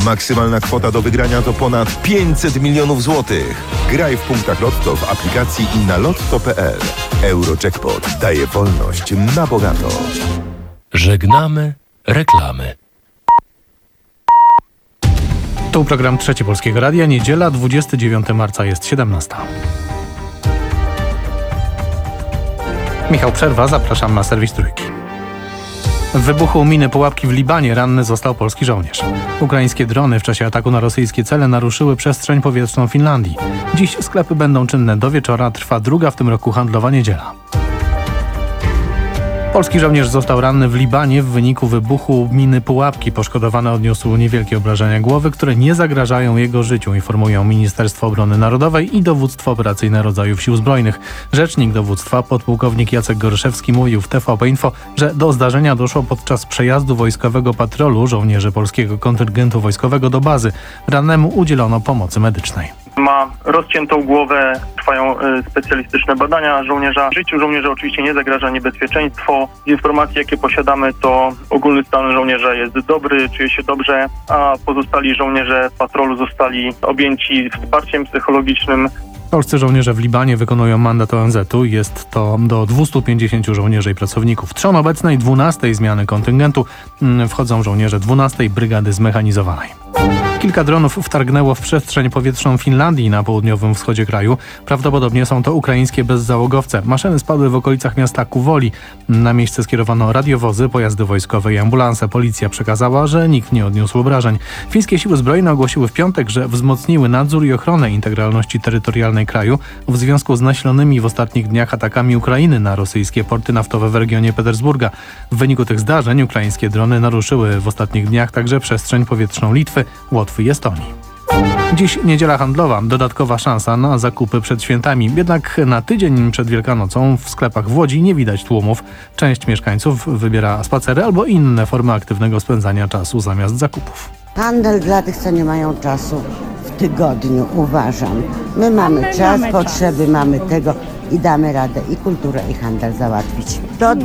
Maksymalna kwota do wygrania to ponad 500 milionów złotych. Graj w punktach Lotto w aplikacji i na lotto.pl. Eurojackpot daje wolność na bogato. Żegnamy reklamy. Tu program Trzeci Polskiego Radia. Niedziela, 29 marca, jest 17. Michał Przerwa, zapraszam na serwis Trójki. W wybuchu miny pułapki w Libanie ranny został polski żołnierz. Ukraińskie drony w czasie ataku na rosyjskie cele naruszyły przestrzeń powietrzną Finlandii. Dziś sklepy będą czynne do wieczora, trwa druga w tym roku handlowa niedziela. Polski żołnierz został ranny w Libanie w wyniku wybuchu miny pułapki. Poszkodowany odniósł niewielkie obrażenia głowy, które nie zagrażają jego życiu, informują Ministerstwo Obrony Narodowej i Dowództwo Operacyjne Rodzajów Sił Zbrojnych. Rzecznik dowództwa, podpułkownik Jacek Goryszewski, mówił w TVP Info, że do zdarzenia doszło podczas przejazdu wojskowego patrolu żołnierzy polskiego kontyngentu wojskowego do bazy. Rannemu udzielono pomocy medycznej. Ma rozciętą głowę, trwają specjalistyczne badania żołnierza. Życiu żołnierza oczywiście nie zagraża niebezpieczeństwo. Z informacji, jakie posiadamy, to ogólny stan żołnierza jest dobry, czuje się dobrze, a pozostali żołnierze patrolu zostali objęci wsparciem psychologicznym. Polscy żołnierze w Libanie wykonują mandat ONZ-u. Jest to do 250 żołnierzy i pracowników. Trzon obecnej 12 zmiany kontyngentu wchodzą żołnierze 12 Brygady Zmechanizowanej. Kilka dronów wtargnęło w przestrzeń powietrzną Finlandii na południowym wschodzie kraju. Prawdopodobnie są to ukraińskie bezzałogowce. Maszyny spadły w okolicach miasta Kuwoli. Na miejsce skierowano radiowozy, pojazdy wojskowe i ambulanse. Policja przekazała, że nikt nie odniósł obrażeń. Fińskie siły zbrojne ogłosiły w piątek, że wzmocniły nadzór i ochronę integralności terytorialnej kraju w związku z nasilonymi w ostatnich dniach atakami Ukrainy na rosyjskie porty naftowe w regionie Petersburga. W wyniku tych zdarzeń ukraińskie drony naruszyły w ostatnich dniach także przestrzeń powietrzną Litwy, Łotwy i Estonii. Dziś niedziela handlowa, dodatkowa szansa na zakupy przed świętami. Jednak na tydzień przed Wielkanocą w sklepach w Łodzi nie widać tłumów. Część mieszkańców wybiera spacery albo inne formy aktywnego spędzania czasu zamiast zakupów. Handel dla tych, co nie mają czasu w tygodniu, uważam. My mamy czas, potrzeby mamy tego i damy radę i kulturę, i handel załatwić. Do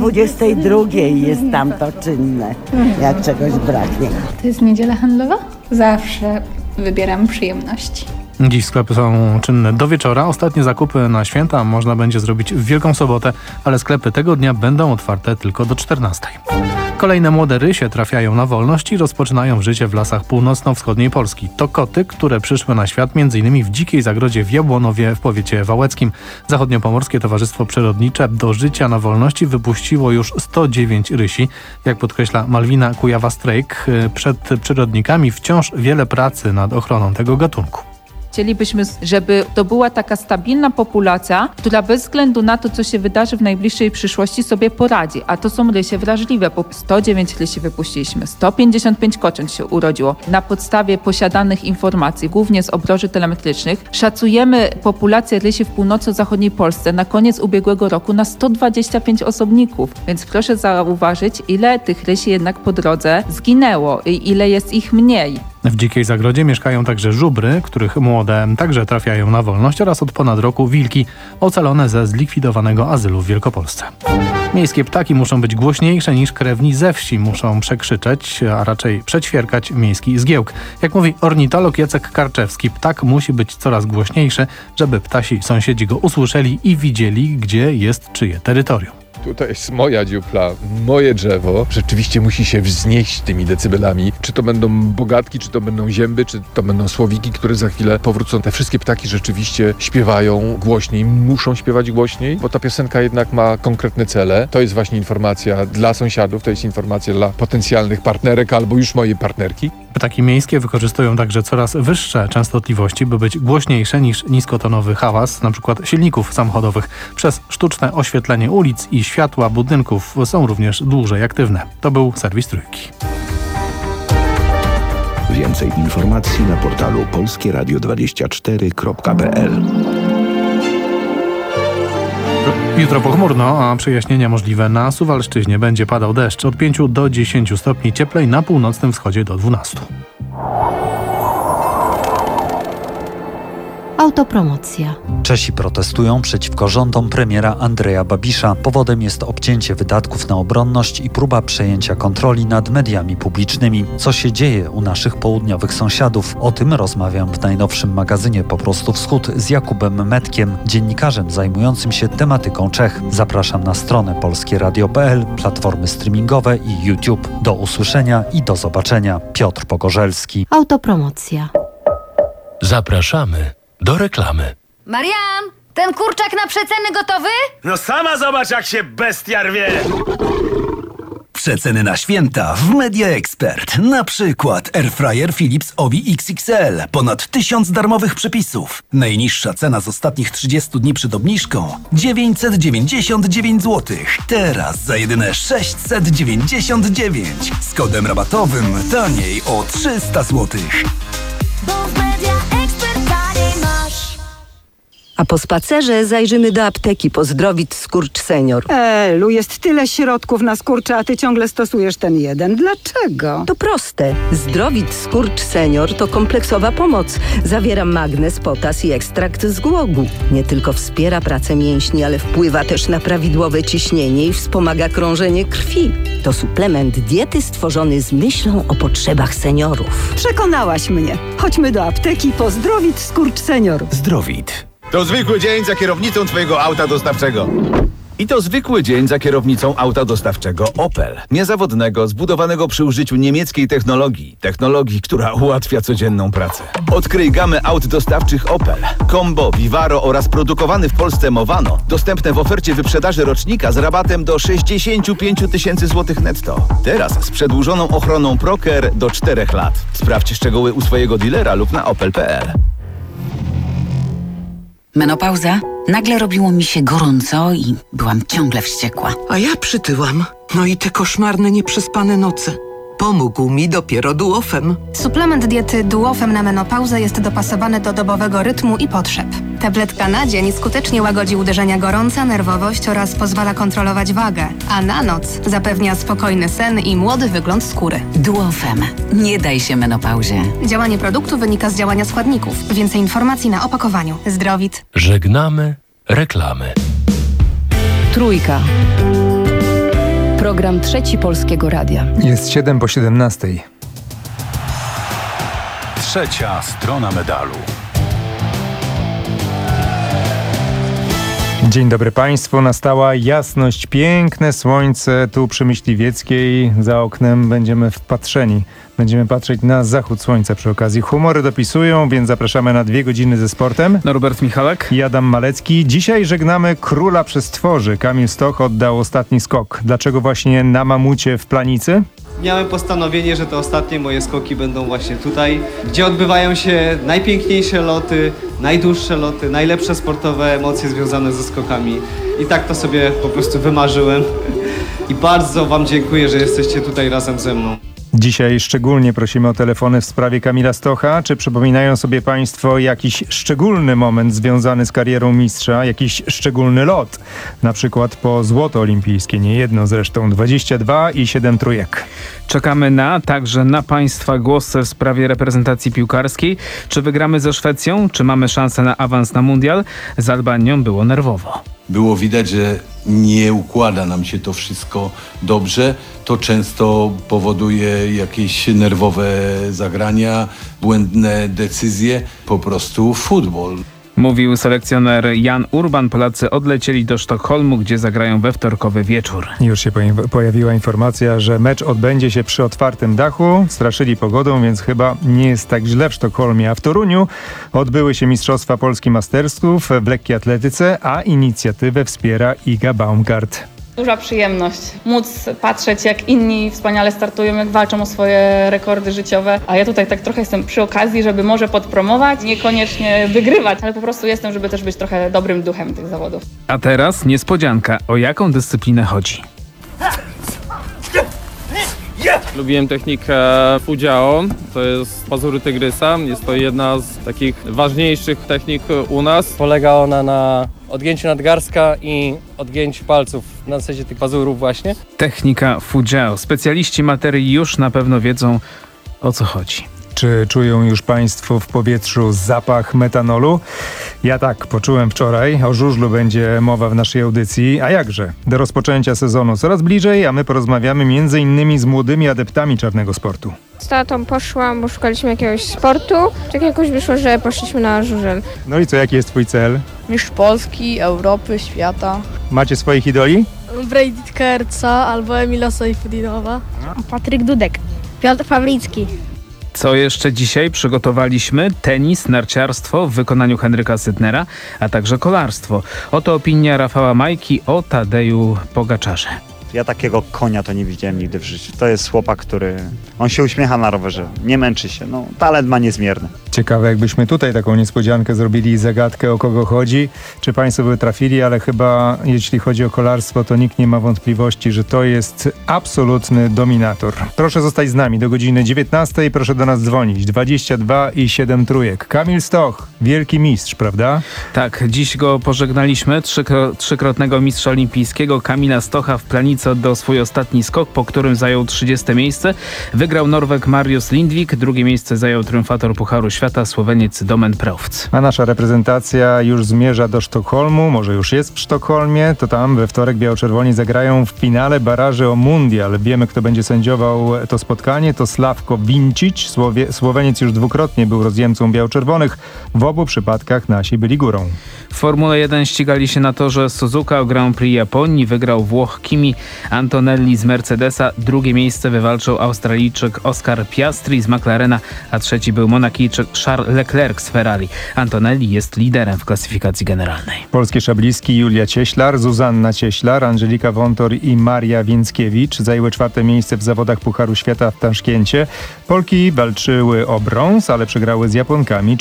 22 jest tam to czynne, jak czegoś braknie. To jest niedziela handlowa? Zawsze wybieram przyjemności. Dziś sklepy są czynne do wieczora. Ostatnie zakupy na święta można będzie zrobić w Wielką Sobotę, ale sklepy tego dnia będą otwarte tylko do 14. Kolejne młode rysie trafiają na wolność i rozpoczynają życie w lasach północno-wschodniej Polski. To koty, które przyszły na świat m.in. w dzikiej zagrodzie w Jabłonowie w powiecie wałeckim. Zachodniopomorskie Towarzystwo Przyrodnicze do życia na wolności wypuściło już 109 rysi. Jak podkreśla Malwina Kujawa-Strejk, przed przyrodnikami wciąż wiele pracy nad ochroną tego gatunku. Chcielibyśmy, żeby to była taka stabilna populacja, która bez względu na to, co się wydarzy w najbliższej przyszłości, sobie poradzi. A to są rysie wrażliwe, bo 109 rysi wypuściliśmy, 155 kocząt się urodziło. Na podstawie posiadanych informacji, głównie z obroży telemetrycznych, szacujemy populację rysi w północno-zachodniej Polsce na koniec ubiegłego roku na 125 osobników. Więc proszę zauważyć, ile tych rysi jednak po drodze zginęło i ile jest ich mniej. W dzikiej zagrodzie mieszkają także żubry, których młode także trafiają na wolność, oraz od ponad roku wilki ocalone ze zlikwidowanego azylu w Wielkopolsce. Miejskie ptaki muszą być głośniejsze niż krewni ze wsi. Muszą przekrzyczeć, a raczej przećwierkać miejski zgiełk. Jak mówi ornitolog Jacek Karczewski, ptak musi być coraz głośniejszy, żeby ptasi sąsiedzi go usłyszeli i widzieli, gdzie jest czyje terytorium. Tutaj jest moja dziupla, moje drzewo. Rzeczywiście musi się wznieść tymi decybelami. Czy to będą bogatki, czy to będą zięby, czy to będą słowiki, które za chwilę powrócą. Te wszystkie ptaki rzeczywiście śpiewają głośniej, muszą śpiewać głośniej, bo ta piosenka jednak ma konkretne cele. To jest właśnie informacja dla sąsiadów, to jest informacja dla potencjalnych partnerek albo już mojej partnerki. Ptaki miejskie wykorzystują także coraz wyższe częstotliwości, by być głośniejsze niż niskotonowy hałas, np. silników samochodowych. Przez sztuczne oświetlenie ulic i światła budynków są również dłużej aktywne. To był serwis Trójki. Więcej informacji na portalu polskieradio24.pl. Jutro pochmurno, a przejaśnienia możliwe na Suwalszczyźnie. Będzie padał deszcz od 5 do 10 stopni cieplej, na północnym wschodzie do 12. Autopromocja. Czesi protestują przeciwko rządom premiera Andreja Babisza. Powodem jest obcięcie wydatków na obronność i próba przejęcia kontroli nad mediami publicznymi. Co się dzieje u naszych południowych sąsiadów? O tym rozmawiam w najnowszym magazynie Po prostu Wschód z Jakubem Metkiem, dziennikarzem zajmującym się tematyką Czech. Zapraszam na stronę polskieradio.pl, platformy streamingowe i YouTube. Do usłyszenia i do zobaczenia. Piotr Pogorzelski. Autopromocja. Zapraszamy do reklamy. Marian, ten kurczak na przeceny gotowy? No sama zobacz, jak się bestia rwie! Przeceny na święta w Media Expert. Na przykład Airfryer Philips Ovi XXL. Ponad 1000 darmowych przepisów. Najniższa cena z ostatnich 30 dni przed obniżką 999 zł. Teraz za jedyne 699. Z kodem rabatowym taniej o 300 zł. A po spacerze zajrzymy do apteki po Zdrowit Skurcz Senior. Elu, jest tyle środków na skurcze, a ty ciągle stosujesz ten jeden. Dlaczego? To proste. Zdrowit Skurcz Senior to kompleksowa pomoc. Zawiera magnez, potas i ekstrakt z głogu. Nie tylko wspiera pracę mięśni, ale wpływa też na prawidłowe ciśnienie i wspomaga krążenie krwi. To suplement diety stworzony z myślą o potrzebach seniorów. Przekonałaś mnie. Chodźmy do apteki po Zdrowit Skurcz Senior. Zdrowit. To zwykły dzień za kierownicą twojego auta dostawczego. I to zwykły dzień za kierownicą auta dostawczego Opel. Niezawodnego, zbudowanego przy użyciu niemieckiej technologii. Technologii, która ułatwia codzienną pracę. Odkryj gamę aut dostawczych Opel. Combo, Vivaro oraz produkowany w Polsce Movano. Dostępne w ofercie wyprzedaży rocznika z rabatem do 65 000 złotych netto. Teraz z przedłużoną ochroną ProCare do 4 lat. Sprawdź szczegóły u swojego dealera lub na opel.pl. Menopauza? Nagle robiło mi się gorąco i byłam ciągle wściekła. A ja przytyłam. No i te koszmarne, nieprzespane noce. Pomógł mi dopiero Duofem. Suplement diety Duofem na menopauzę jest dopasowany do dobowego rytmu i potrzeb. Tabletka na dzień skutecznie łagodzi uderzenia gorąca, nerwowość oraz pozwala kontrolować wagę, a na noc zapewnia spokojny sen i młody wygląd skóry. Duofem. Nie daj się menopauzie. Działanie produktu wynika z działania składników. Więcej informacji na opakowaniu. Zdrowit. Żegnamy reklamy. Trójka. Program Trzeci Polskiego Radia. Jest 7 po 17. Trzecia strona medalu. Dzień dobry Państwu. Nastała jasność, piękne słońce tu przy Myśliwieckiej. Za oknem będziemy wpatrzeni. Będziemy patrzeć na zachód słońca przy okazji. Humory dopisują, więc zapraszamy na 2 godziny ze sportem. Norbert Michalek i Adam Malecki. Dzisiaj żegnamy króla przestworzy. Kamil Stoch oddał ostatni skok. Dlaczego właśnie na mamucie w Planicy? Miałem postanowienie, że te ostatnie moje skoki będą właśnie tutaj, gdzie odbywają się najpiękniejsze loty, najdłuższe loty, najlepsze sportowe emocje związane ze skokami. I tak to sobie po prostu wymarzyłem. I bardzo Wam dziękuję, że jesteście tutaj razem ze mną. Dzisiaj szczególnie prosimy o telefony w sprawie Kamila Stocha. Czy przypominają sobie Państwo jakiś szczególny moment związany z karierą mistrza, jakiś szczególny lot? Na przykład po złoto olimpijskie, nie jedno zresztą, 22 i 7 trójek. Czekamy także na Państwa głosy w sprawie reprezentacji piłkarskiej. Czy wygramy ze Szwecją? Czy mamy szansę na awans na mundial? Z Albanią było nerwowo. Było widać, że nie układa nam się to wszystko dobrze. To często powoduje jakieś nerwowe zagrania, błędne decyzje, po prostu futbol. Mówił selekcjoner Jan Urban. Polacy odlecieli do Sztokholmu, gdzie zagrają we wtorkowy wieczór. Już się pojawiła informacja, że mecz odbędzie się przy otwartym dachu. Straszyli pogodą, więc chyba nie jest tak źle w Sztokholmie. A w Toruniu odbyły się Mistrzostwa Polski Mastersów w lekkiej atletyce, a inicjatywę wspiera Iga Baumgart. Duża przyjemność móc patrzeć, jak inni wspaniale startują, jak walczą o swoje rekordy życiowe, a ja tutaj tak trochę jestem przy okazji, żeby może podpromować, niekoniecznie wygrywać, ale po prostu jestem, żeby też być trochę dobrym duchem tych zawodów. A teraz niespodzianka. O jaką dyscyplinę chodzi? Lubiłem technikę Fujiao, to jest pazury tygrysa. Jest to jedna z takich ważniejszych technik u nas. Polega ona na odgięciu nadgarstka i odgięciu palców na zasadzie tych pazurów właśnie. Technika Fujiao. Specjaliści materii już na pewno wiedzą, o co chodzi. Czy czują już Państwo w powietrzu zapach metanolu? Ja tak, poczułem wczoraj. O żużlu będzie mowa w naszej audycji. A jakże? Do rozpoczęcia sezonu coraz bliżej, a my porozmawiamy m.in. z młodymi adeptami czarnego sportu. Z tatą poszłam, bo szukaliśmy jakiegoś sportu. Tak jakoś wyszło, że poszliśmy na żużel. No i co, jaki jest twój cel? Mistrz Polski, Europy, świata. Macie swoich idoli? Brady Kerca albo Emila Sejfudinowa. Patryk Dudek. Piotr Pawlicki. Co jeszcze dzisiaj przygotowaliśmy? Tenis, narciarstwo w wykonaniu Henryka Sydnera, a także kolarstwo. Oto opinia Rafała Majki o Tadeju Pogaczarze. Ja takiego konia to nie widziałem nigdy w życiu. To jest chłopak, on się uśmiecha na rowerze, nie męczy się. No, talent ma niezmierny. Ciekawe, jakbyśmy tutaj taką niespodziankę zrobili i zagadkę, o kogo chodzi. Czy Państwo by trafili, ale chyba jeśli chodzi o kolarstwo, to nikt nie ma wątpliwości, że to jest absolutny dominator. Proszę zostać z nami do godziny 19. Proszę do nas dzwonić. 22 i 7 trójek. Kamil Stoch, wielki mistrz, prawda? Tak, dziś go pożegnaliśmy. Trzykrotnego mistrza olimpijskiego Kamila Stocha w Planicy oddał swój ostatni skok, po którym zajął 30. miejsce. Wygrał Norweg Marius Lindvik, drugie miejsce zajął triumfator Pucharu Świata, Słoweniec Domen Preowc. A nasza reprezentacja już zmierza do Sztokholmu, może już jest w Sztokholmie, to tam we wtorek biało-czerwoni zagrają w finale baraży o mundial. Wiemy, kto będzie sędziował to spotkanie, to Slavko Vincic. Słoweniec już dwukrotnie był rozjemcą biało-czerwonych. W obu przypadkach nasi byli górą. W Formule 1 ścigali się na torze Suzuka o Grand Prix Japonii. Wygrał Włoch Kimi Antonelli z Mercedesa. Drugie miejsce wywalczył Australijczyk Oscar Piastri z McLarena, a trzeci był Monakijczyk Charles Leclerc z Ferrari. Antonelli jest liderem w klasyfikacji generalnej. Polskie szablistki Julia Cieślar, Zuzanna Cieślar, Angelika Wątor i Maria Więckiewicz zajęły 4. miejsce w zawodach Pucharu Świata w Taszkencie. Polki walczyły o brąz, ale przegrały z Japonkami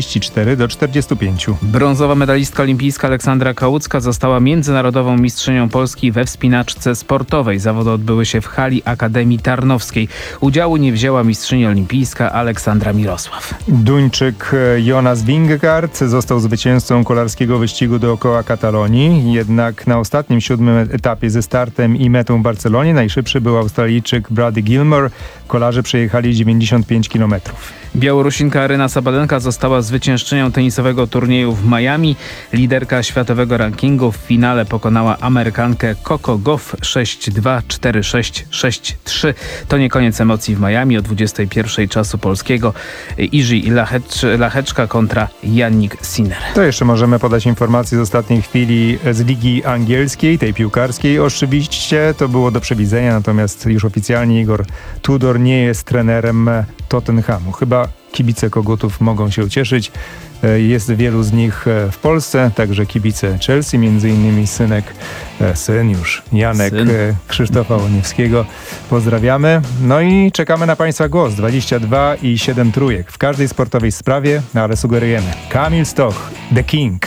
44-45. Brązowa medalistka olimpijska Aleksandra Kałucka została międzynarodową mistrzynią Polski we wspinaczce sportowej. Zawody odbyły się w hali Akademii Tarnowskiej. Udziału nie wzięła mistrzyni olimpijska Aleksandra Mirosław. Duńczyk Jonas Vingegaard został zwycięzcą kolarskiego wyścigu dookoła Katalonii. Jednak na ostatnim 7. etapie ze startem i metą w Barcelonie najszybszy był Australijczyk Brady Gilmore. Kolarze przejechali 95 km. Białorusinka Aryna Sabalenka została zwyciężczynią tenisowego turnieju w Miami. Liderka światowego rankingu w finale pokonała Amerykankę Coco Gauff 6-2, 4-6, 6-3. To nie koniec emocji w Miami o 21 czasu polskiego. Iży Lacheczka kontra Jannik Sinner. To jeszcze możemy podać informacje z ostatniej chwili z Ligi Angielskiej, tej piłkarskiej. Oczywiście to było do przewidzenia, natomiast już oficjalnie Igor Tudor nie jest trenerem Tottenhamu. Chyba kibice Kogutów mogą się cieszyć. Jest wielu z nich w Polsce, także kibice Chelsea, między innymi syn Janek Krzysztofa Łoniewskiego. Pozdrawiamy. No i czekamy na Państwa głos. 22 i 7 trójek w każdej sportowej sprawie, ale sugerujemy. Kamil Stoch, The King.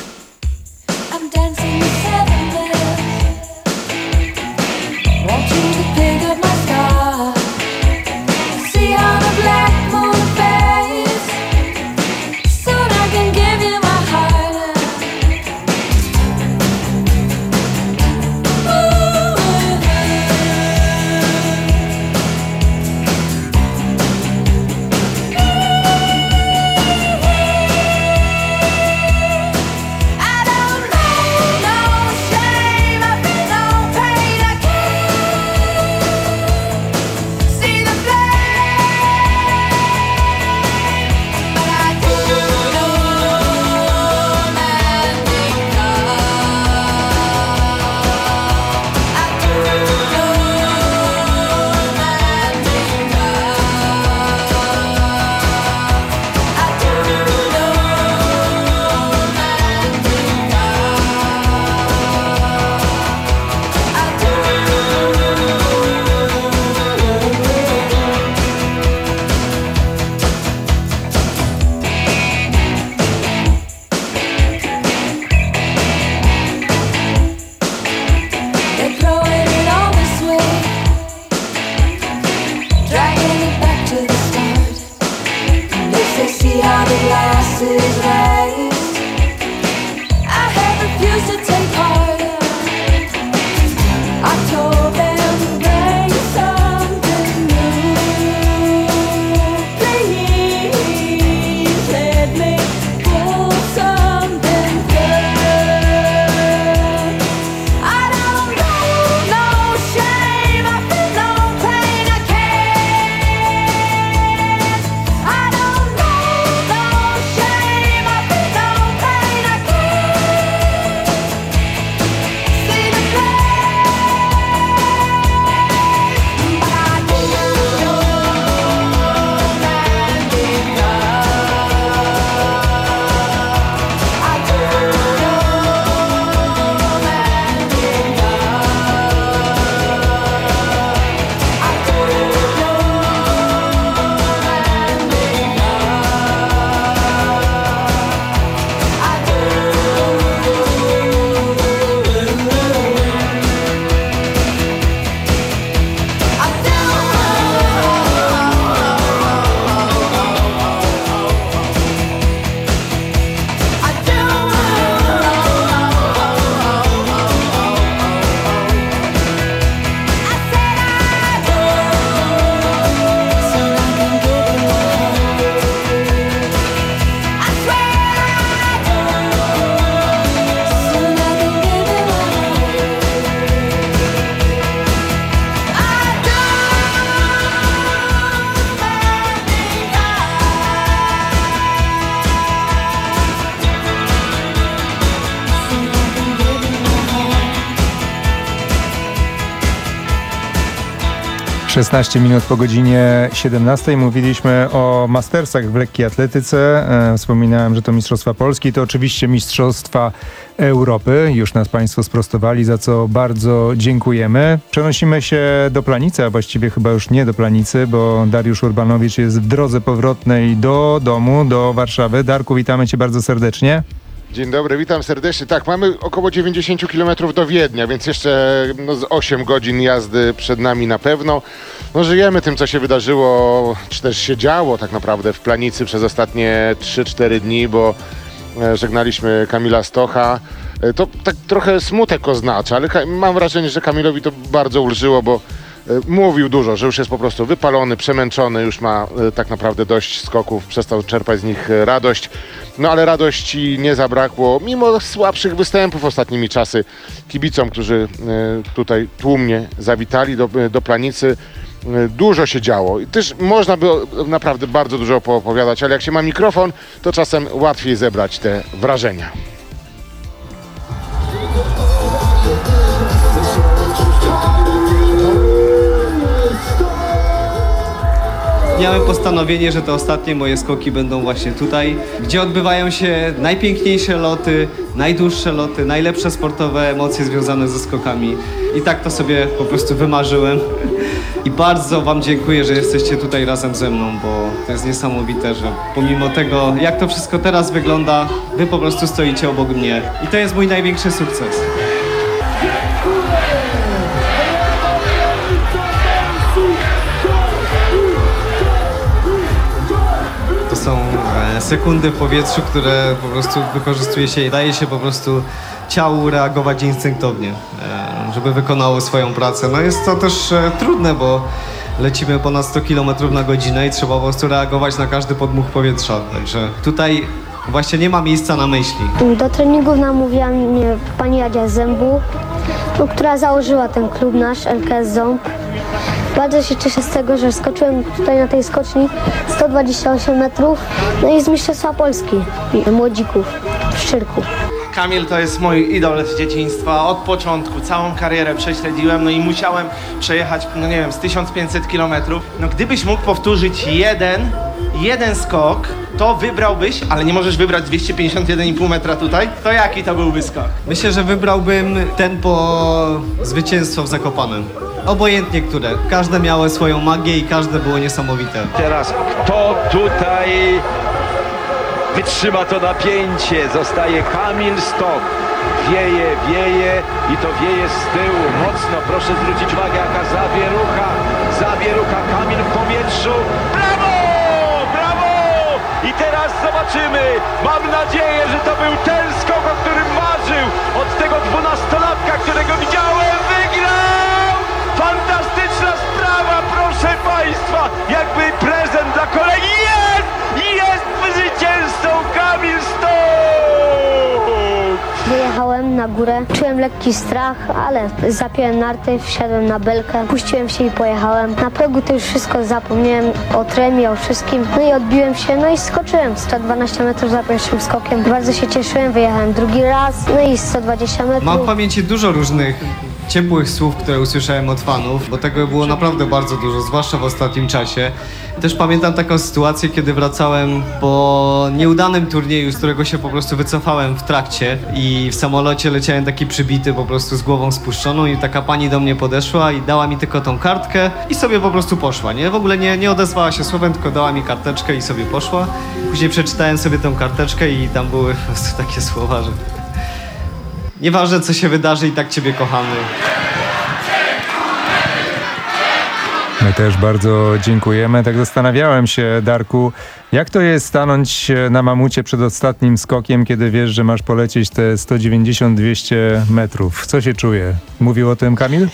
16 minut po godzinie 17 mówiliśmy o Mastersach w lekkiej atletyce. Wspominałem, że to Mistrzostwa Polski, to oczywiście Mistrzostwa Europy. Już nas Państwo sprostowali, za co bardzo dziękujemy. Przenosimy się do Planicy, a właściwie chyba już nie do Planicy, bo Dariusz Urbanowicz jest w drodze powrotnej do domu, do Warszawy. Darku, witamy Cię bardzo serdecznie. Dzień dobry, witam serdecznie. Tak, mamy około 90 km do Wiednia, więc jeszcze z 8 godzin jazdy przed nami na pewno. Żyjemy tym, co się wydarzyło, czy też się działo tak naprawdę w Planicy przez ostatnie 3-4 dni, bo żegnaliśmy Kamila Stocha. To tak trochę smutek oznacza, ale mam wrażenie, że Kamilowi to bardzo ulżyło, bo mówił dużo, że już jest po prostu wypalony, przemęczony, już ma tak naprawdę dość skoków, przestał czerpać z nich radość. Ale radości nie zabrakło, mimo słabszych występów ostatnimi czasy kibicom, którzy tutaj tłumnie zawitali do Planicy. Dużo się działo i też można by naprawdę bardzo dużo poopowiadać, ale jak się ma mikrofon, to czasem łatwiej zebrać te wrażenia. Miałem postanowienie, że te ostatnie moje skoki będą właśnie tutaj, gdzie odbywają się najpiękniejsze loty, najdłuższe loty, najlepsze sportowe emocje związane ze skokami. I tak to sobie po prostu wymarzyłem. I bardzo Wam dziękuję, że jesteście tutaj razem ze mną, bo to jest niesamowite, że pomimo tego, jak to wszystko teraz wygląda, Wy po prostu stoicie obok mnie. I to jest mój największy sukces. To są sekundy w powietrzu, które po prostu wykorzystuje się i daje się po prostu ciału reagować instynktownie, żeby wykonało swoją pracę. Jest to też trudne, bo lecimy ponad 100 km na godzinę i trzeba po prostu reagować na każdy podmuch powietrza. Także tutaj właśnie nie ma miejsca na myśli. Do treningów namówiła mnie pani Jadzia z Zębu, która założyła ten klub nasz, LKS Ząb. Bardzo się cieszę z tego, że skoczyłem tutaj na tej skoczni 128 metrów, i z Mistrzostwa Polski młodzików w Szczyrku. Kamil to jest mój idol z dzieciństwa. Od początku całą karierę prześledziłem, i musiałem przejechać, z 1500 km. Gdybyś mógł powtórzyć jeden skok, to wybrałbyś, ale nie możesz wybrać 251,5 metra tutaj, to jaki to byłby skok? Myślę, że wybrałbym tempo zwycięstwa w Zakopanem. Obojętnie które. Każde miało swoją magię i każde było niesamowite. Teraz kto tutaj wytrzyma to napięcie? Zostaje Kamil Stoch. Wieje i to wieje z tyłu. Mocno, proszę zwrócić uwagę, jaka zawierucha. Kamil w powietrzu. Brawo! I teraz zobaczymy. Mam nadzieję, że to był ten skok, o którym marzył. Od tego 12-latka, którego widziałem, wygrał! Fantastyczna sprawa, proszę Państwa! Jakby prezent dla kolegi. Jest zwycięzcą Kamil Stoch! Wyjechałem na górę, czułem lekki strach, ale zapiąłem narty, wsiadłem na belkę, puściłem się i pojechałem. Na progu to już wszystko zapomniałem o tremie, o wszystkim. I odbiłem się, i skoczyłem 112 metrów za pierwszym skokiem. Bardzo się cieszyłem, wyjechałem drugi raz, i 120 metrów. Mam w pamięci dużo różnych ciepłych słów, które usłyszałem od fanów, bo tego było naprawdę bardzo dużo, zwłaszcza w ostatnim czasie. Też pamiętam taką sytuację, kiedy wracałem po nieudanym turnieju, z którego się po prostu wycofałem w trakcie i w samolocie leciałem taki przybity, po prostu z głową spuszczoną, i taka pani do mnie podeszła i dała mi tylko tą kartkę i sobie po prostu poszła, nie? W ogóle nie odezwała się słowem, tylko dała mi karteczkę i sobie poszła. Później przeczytałem sobie tą karteczkę i tam były po prostu takie słowa, że nieważne co się wydarzy, i tak Ciebie kochamy. My też bardzo dziękujemy. Tak zastanawiałem się, Darku, jak to jest stanąć na mamucie przed ostatnim skokiem, kiedy wiesz, że masz polecieć te 190-200 metrów. Co się czuje? Mówił o tym Kamil?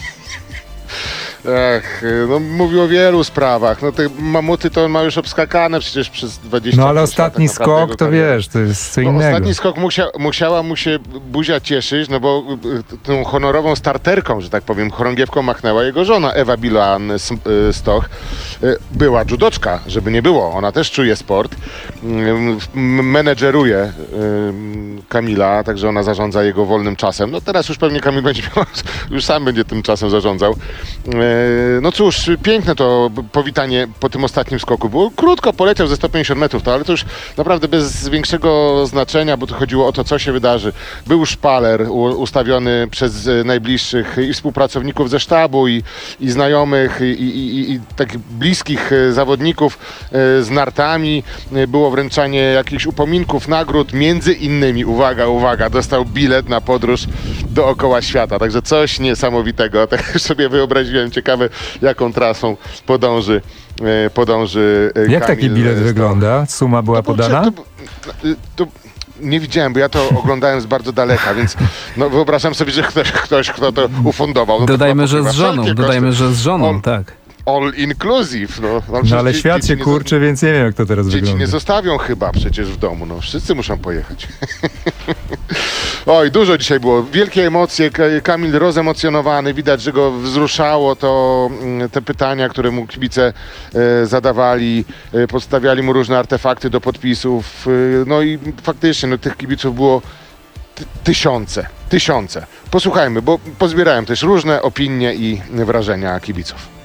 Mówił o wielu sprawach. Te mamuty to on ma już obskakane przecież przez 20 lat. Ale ostatni tak skok to wiesz, to jest co innego. Ostatni skok musiała mu się buzia cieszyć, bo tą honorową starterką, że tak powiem, chorągiewką machnęła jego żona Ewa Bilan Stoch. Była judoczka, żeby nie było. Ona też czuje sport. Menedżeruje Kamila, także ona zarządza jego wolnym czasem. Teraz już pewnie Kamil będzie miał, już sam będzie tym czasem zarządzał. No cóż, piękne to powitanie po tym ostatnim skoku było. Krótko poleciał ze 150 metrów, ale to już naprawdę bez większego znaczenia, bo to chodziło o to, co się wydarzy. Był szpaler ustawiony przez najbliższych i współpracowników ze sztabu, i znajomych, i takich bliskich zawodników z nartami. Było wręczanie jakichś upominków, nagród, między innymi, uwaga, dostał bilet na podróż dookoła świata. Także coś niesamowitego. Tak sobie wyobraziłem, ciekawe jaką trasą podąży Jak Kamil taki bilet wygląda? Suma była podana? To nie widziałem, bo ja to oglądałem z bardzo daleka, więc no, wyobrażam sobie, że ktoś kto to ufundował. No, Dodajmy, że z żoną, tak. All inclusive. No ale świat się kurczy, więc nie wiem, jak to teraz dzieci wygląda. nie zostawią chyba przecież w domu. No, wszyscy muszą pojechać. Oj, dużo dzisiaj było. Wielkie emocje. Kamil rozemocjonowany. Widać, że go wzruszało te pytania, które mu kibice zadawali. Podstawiali mu różne artefakty do podpisów. No i faktycznie tych kibiców było tysiące. Posłuchajmy, bo pozbierałem też różne opinie i wrażenia kibiców.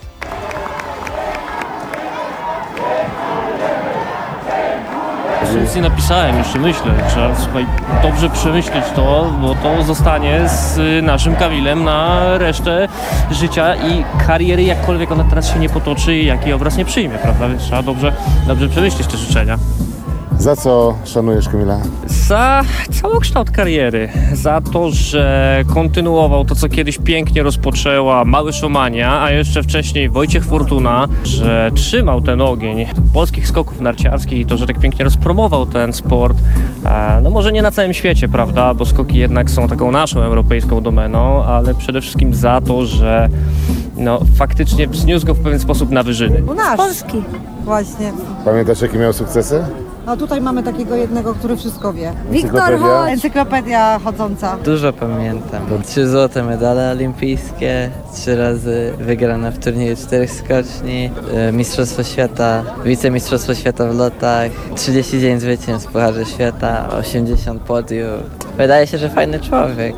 Nic nie napisałem, jeszcze myślę. Trzeba dobrze przemyśleć to, bo to zostanie z naszym Kamilem na resztę życia i kariery, jakkolwiek ona teraz się nie potoczy i jaki obraz nie przyjmie, prawda? Więc trzeba dobrze przemyśleć te życzenia. Za co szanujesz Kamila? Za całokształt kariery, za to, że kontynuował to, co kiedyś pięknie rozpoczęła Małyszomania, a jeszcze wcześniej Wojciech Fortuna, że trzymał ten ogień polskich skoków narciarskich i to, że tak pięknie rozpromował ten sport. No może nie na całym świecie, prawda, bo skoki jednak są taką naszą europejską domeną, ale przede wszystkim za to, że faktycznie wzniósł go w pewien sposób na wyżyny. U nas. Polski. Właśnie. Pamiętasz, jakie miał sukcesy? A tutaj mamy takiego jednego, który wszystko wie. Wiktor Hodź. Encyklopedia chodząca. Dużo pamiętam. 3 złote medale olimpijskie, 3 razy wygrane w turnieju 4 skoczni, Mistrzostwo Świata, wicemistrzostwo świata w lotach, 39 zwycięstw w Pucharze Świata, 80 podium. Wydaje się, że fajny człowiek.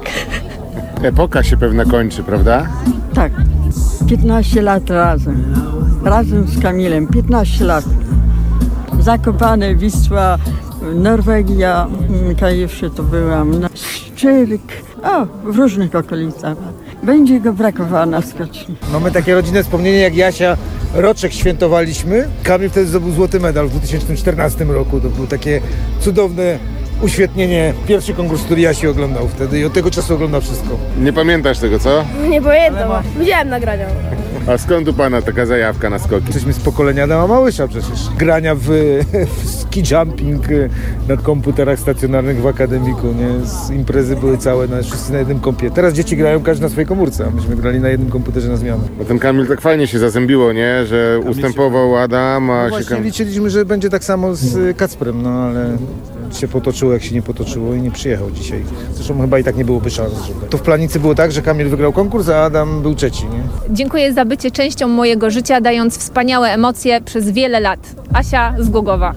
Epoka się pewnie kończy, prawda? Tak. 15 lat razem. Razem z Kamilem. 15 lat. Zakopane, Wisła, Norwegia, jeszcze to byłam, Szczyrk, w różnych okolicach. Będzie go brakowało na skoczni. Mamy takie rodzinne wspomnienie, jak Jasia roczek świętowaliśmy. Kamil wtedy zdobył złoty medal w 2014 roku. To było takie cudowne uświetnienie. Pierwszy konkurs, który Jasi oglądał wtedy i od tego czasu oglądał wszystko. Nie pamiętasz tego, co? Nie pamiętam, widziałem nagrania. A skąd u pana taka zajawka na skoki? Jesteśmy z pokolenia Adama Małysza przecież. Grania w ski jumping na komputerach stacjonarnych w akademiku, nie? Imprezy były całe, wszyscy na jednym kompie. Teraz dzieci grają każdy na swojej komórce, a myśmy grali na jednym komputerze na zmianę. A ten Kamil tak fajnie się zazębiło, nie? Że Kamil ustępował Adam, a właśnie liczyliśmy, że będzie tak samo z Kacprem, ale się potoczyło, jak się nie potoczyło i nie przyjechał dzisiaj. Zresztą chyba i tak nie byłoby szans, żeby... To w Planicy było tak, że Kamil wygrał konkurs, a Adam był trzeci, nie? Dziękuję za bycie częścią mojego życia, dając wspaniałe emocje przez wiele lat. Asia z Głogowa.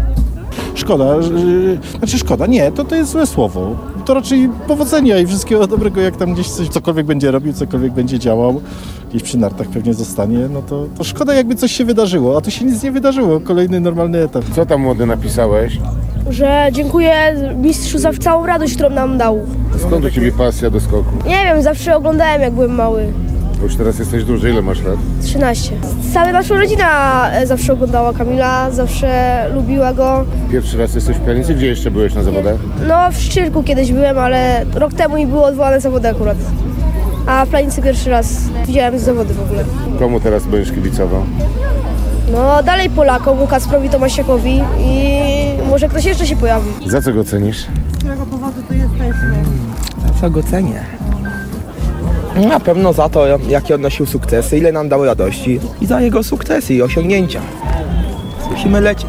Szkoda, nie, to jest złe słowo. To raczej powodzenia i wszystkiego dobrego, jak tam gdzieś cokolwiek będzie robił, cokolwiek będzie działał, gdzieś przy nartach pewnie zostanie, no to szkoda, jakby coś się wydarzyło, a tu się nic nie wydarzyło, kolejny normalny etap. Co tam, młody, napisałeś? Że dziękuję mistrzu za całą radość, którą nam dał. Skąd u ciebie pasja do skoku? Nie wiem, zawsze oglądałem, jak byłem mały. Bo już teraz jesteś duży, ile masz lat? 13. Cała nasza rodzina zawsze oglądała Kamila, zawsze lubiła go. Pierwszy raz jesteś w Planicy? Gdzie jeszcze byłeś na zawodach? No, w Szczyrku kiedyś byłem, ale rok temu mi były odwołane zawody akurat. A w Planicy pierwszy raz widziałem zawody w ogóle. Komu teraz będziesz kibicował? No, dalej Polakom, Kacprowi, Tomasiakowi i może ktoś jeszcze się pojawi. Za co go cenisz? Z którego powodu tu jesteśmy? Za co go cenię? Na pewno za to, jakie odnosił sukcesy, ile nam dał radości i za jego sukcesy i osiągnięcia. Musimy lecieć.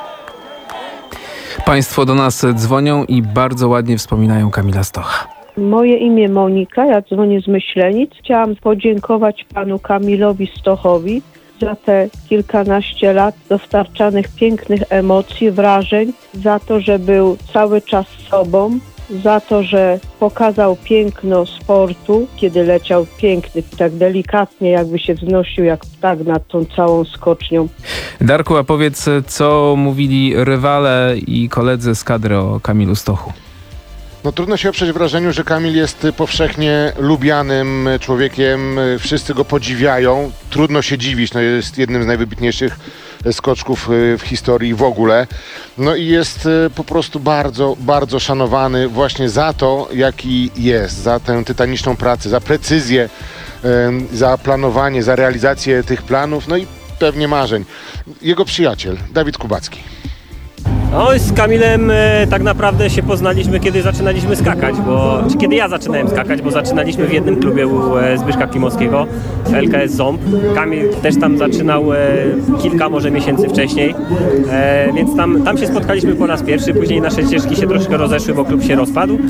Państwo do nas dzwonią i bardzo ładnie wspominają Kamila Stocha. Moje imię Monika, ja dzwonię z Myślenic. Chciałam podziękować panu Kamilowi Stochowi za te kilkanaście lat dostarczanych pięknych emocji, wrażeń, za to, że był cały czas sobą, za to, że pokazał piękno sportu, kiedy leciał piękny, tak delikatnie jakby się wznosił jak ptak nad tą całą skocznią. Darku, a powiedz, co mówili rywale i koledzy z kadry o Kamilu Stochu? No trudno się oprzeć wrażeniu, że Kamil jest powszechnie lubianym człowiekiem, wszyscy go podziwiają, trudno się dziwić, no jest jednym z najwybitniejszych skoczków w historii w ogóle. No i jest po prostu bardzo, bardzo szanowany właśnie za to, jaki jest, za tę tytaniczną pracę, za precyzję, za planowanie, za realizację tych planów, no i pewnie marzeń. Jego przyjaciel, Dawid Kubacki. No z Kamilem tak naprawdę się poznaliśmy, kiedy zaczynaliśmy skakać, czy kiedy ja zaczynałem skakać, bo zaczynaliśmy w jednym klubie u Zbyszka Klimowskiego, LKS Ząb. Kamil też tam zaczynał kilka może miesięcy wcześniej, więc tam się spotkaliśmy po raz pierwszy, później nasze ścieżki się troszkę rozeszły, bo klub się rozpadł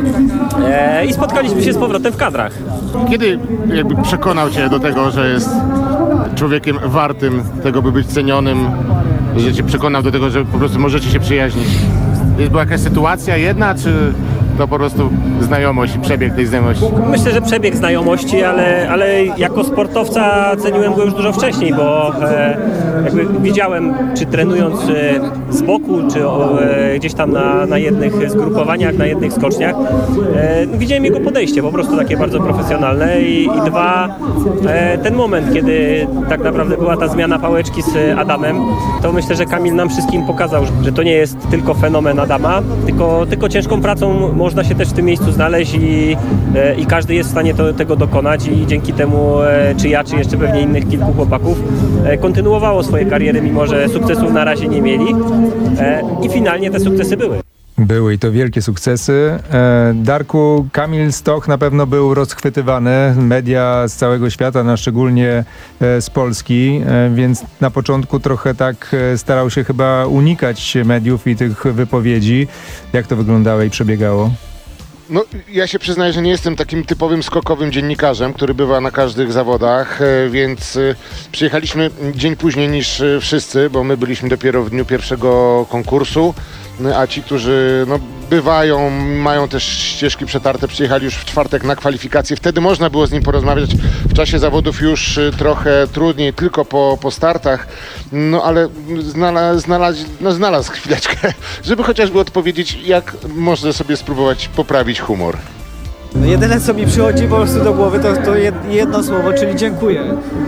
i spotkaliśmy się z powrotem w kadrach. Kiedy jakby przekonał Cię do tego, że jest człowiekiem wartym tego, by być cenionym, że Cię przekonał do tego, że po prostu możecie się przyjaźnić? Była jakaś sytuacja jedna, czy to po prostu znajomość i przebieg tej znajomości? Myślę, że przebieg znajomości, ale jako sportowca ceniłem go już dużo wcześniej, bo jakby widziałem, czy trenując z boku, czy gdzieś tam na jednych zgrupowaniach, na jednych skoczniach, widziałem jego podejście, po prostu takie bardzo profesjonalne i dwa, ten moment, kiedy tak naprawdę była ta zmiana pałeczki z Adamem, to myślę, że Kamil nam wszystkim pokazał, że to nie jest tylko fenomen Adama, tylko ciężką pracą można się też w tym miejscu znaleźć i każdy jest w stanie tego dokonać i dzięki temu, czy ja, czy jeszcze pewnie innych kilku chłopaków, kontynuowało swoje kariery, mimo że sukcesów na razie nie mieli i finalnie te sukcesy były. Były i to wielkie sukcesy. Darku, Kamil Stoch na pewno był rozchwytywany. Media z całego świata, no szczególnie z Polski, więc na początku trochę tak starał się chyba unikać mediów i tych wypowiedzi. Jak to wyglądało i przebiegało? No, ja się przyznaję, że nie jestem takim typowym skokowym dziennikarzem, który bywa na każdych zawodach, więc przyjechaliśmy dzień później niż wszyscy, bo my byliśmy dopiero w dniu pierwszego konkursu, a ci, którzy bywają, mają też ścieżki przetarte, przyjechali już w czwartek na kwalifikacje. Wtedy można było z nim porozmawiać. W czasie zawodów już trochę trudniej, tylko po startach, no ale znalazł chwileczkę, żeby chociażby odpowiedzieć, jak można sobie spróbować poprawić humor. No jedyne, co mi przychodzi po prostu do głowy, to jedno słowo, czyli dziękuję.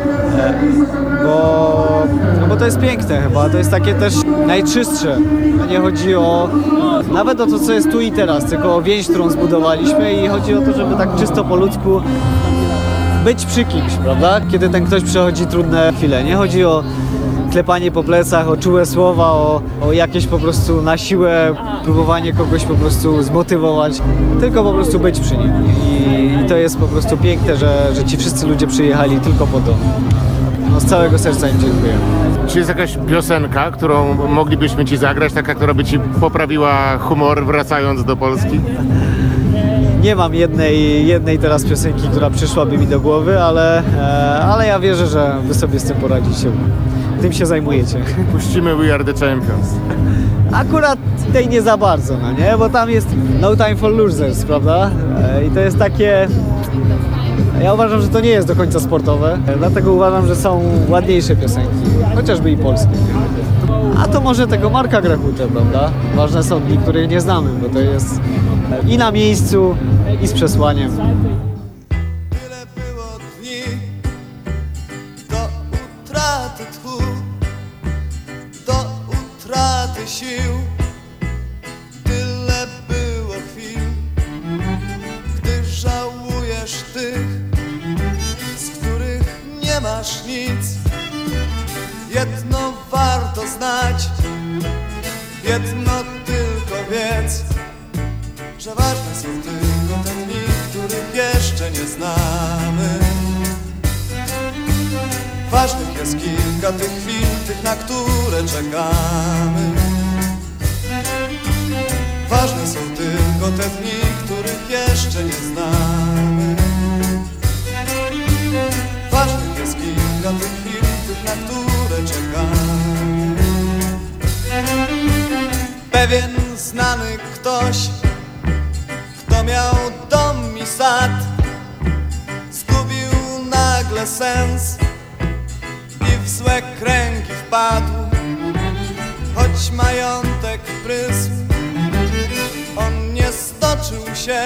Bo to jest piękne chyba, to jest takie też najczystsze. Nie chodzi nawet o to, co jest tu i teraz, tylko o więź, którą zbudowaliśmy i chodzi o to, żeby tak czysto po ludzku być przy kimś, prawda? Kiedy ten ktoś przechodzi trudne chwile. Nie chodzi o klepanie po plecach, o czułe słowa, o jakieś po prostu na siłę próbowanie kogoś po prostu zmotywować, tylko po prostu być przy nim. I to jest po prostu piękne, że ci wszyscy ludzie przyjechali tylko po to. No, z całego serca im dziękuję. Czy jest jakaś piosenka, którą moglibyśmy Ci zagrać, taka, która by Ci poprawiła humor wracając do Polski? Nie mam jednej teraz piosenki, która przyszłaby mi do głowy, ale ja wierzę, że Wy sobie z tym poradzicie. Tym się zajmujecie. Puścimy We Are The Champions. Akurat tej nie za bardzo, no nie? Bo tam jest No Time For Losers, prawda? I to jest takie... Ja uważam, że to nie jest do końca sportowe, dlatego uważam, że są ładniejsze piosenki, chociażby i polskie. A to może tego Marka Grachutę, prawda? Ważne są dni, których nie znamy, bo to jest i na miejscu, i z przesłaniem. Tyle było dni do utraty tchu, do utraty sił. Tyle było chwil, gdy żałujesz tych, z których nie masz nic. Jedno warto znać, jedno tylko wiedz, że ważne są tylko te dni, których jeszcze nie znamy. Ważnych jest kilka tych chwil, tych, na które czekamy. Ważne są tylko te dni, których jeszcze nie znamy. Ważnych jest kilka tych chwil, tych, na które czekamy. Pewien znany ktoś To miał dom i sad, zgubił nagle sens i w złe kręgi wpadł. Choć majątek prysł, on nie stoczył się,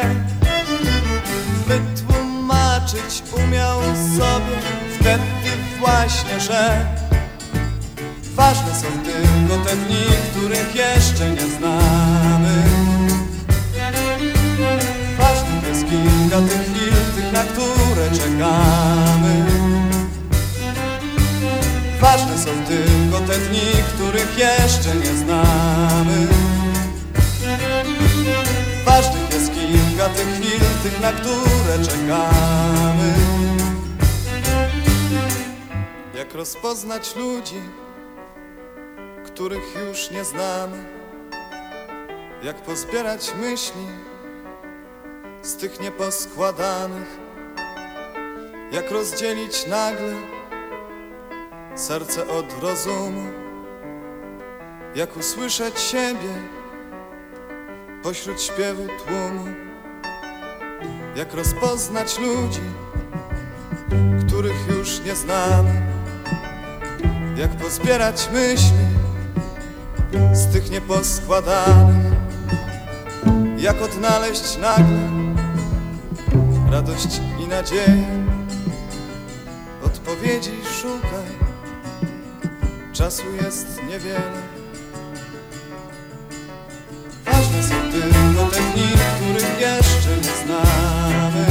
wytłumaczyć umiał sobie wtedy właśnie, że ważne są tylko te dni, których jeszcze nie znamy. Ważnych jest kilka tych chwil, tych, na które czekamy. Ważne są tylko te dni, których jeszcze nie znamy. Ważnych jest kilka tych chwil, tych, na które czekamy. Jak rozpoznać ludzi, których już nie znamy? Jak pozbierać myśli z tych nieposkładanych? Jak rozdzielić nagle serce od rozumu? Jak usłyszeć siebie pośród śpiewu tłumu? Jak rozpoznać ludzi, których już nie znamy? Jak pozbierać myśli z tych nieposkładanych? Jak odnaleźć nagle radość i nadzieję? Odpowiedzi szukaj, czasu jest niewiele. Ważne są tylko te dni, których jeszcze nie znamy.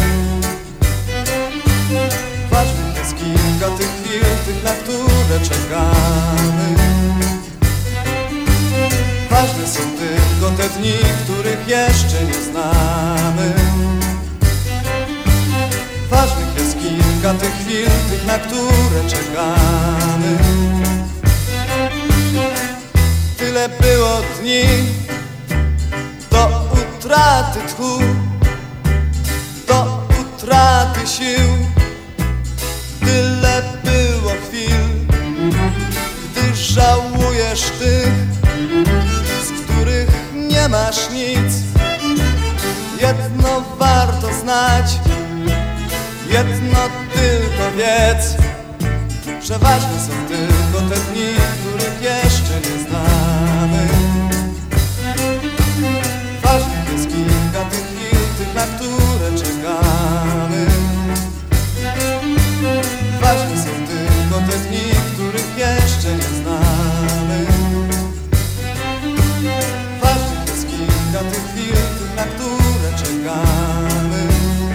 Ważnych jest kilka tych chwil, tych, na które czekamy. Ważne są tylko te dni, których jeszcze nie znamy. Ważnych jest kilka tych chwil, tych, na które czekamy. Tyle było dni do utraty tchu, do utraty sił. Tyle było chwil, gdy żałujesz tych, z których nie masz nic. Jedno warto znać, jedno tylko wiedz, że ważne są tylko te dni, których jeszcze nie znamy. Ważnych jest kilka tych chwil, tych, na które czekamy. Ważne są tylko te dni, których jeszcze nie znamy. Ważnych jest kilka tych chwil, tych, na które czekamy.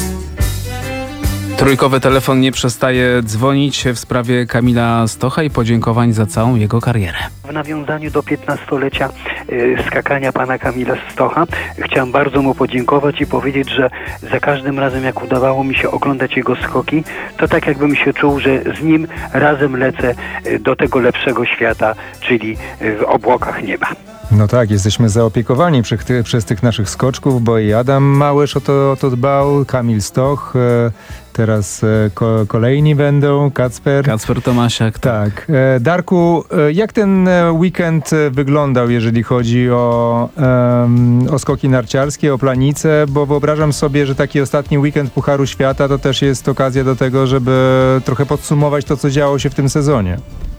Trójkowy telefon nie przestaje dzwonić w sprawie Kamila Stocha i podziękowań za całą jego karierę. W nawiązaniu do 15-lecia skakania pana Kamila Stocha chciałem bardzo mu podziękować i powiedzieć, że za każdym razem, jak udawało mi się oglądać jego skoki, to tak jakbym się czuł, że z nim razem lecę do tego lepszego świata, czyli w obłokach nieba. No tak, jesteśmy zaopiekowani przez tych naszych skoczków, bo i Adam Małysz o to dbał, Kamil Stoch, teraz kolejni będą, Kacper Tomasiak. Tak. Darku, jak ten weekend wyglądał, jeżeli chodzi o skoki narciarskie, o planice, bo wyobrażam sobie, że taki ostatni weekend Pucharu Świata to też jest okazja do tego, żeby trochę podsumować to, co działo się w tym sezonie.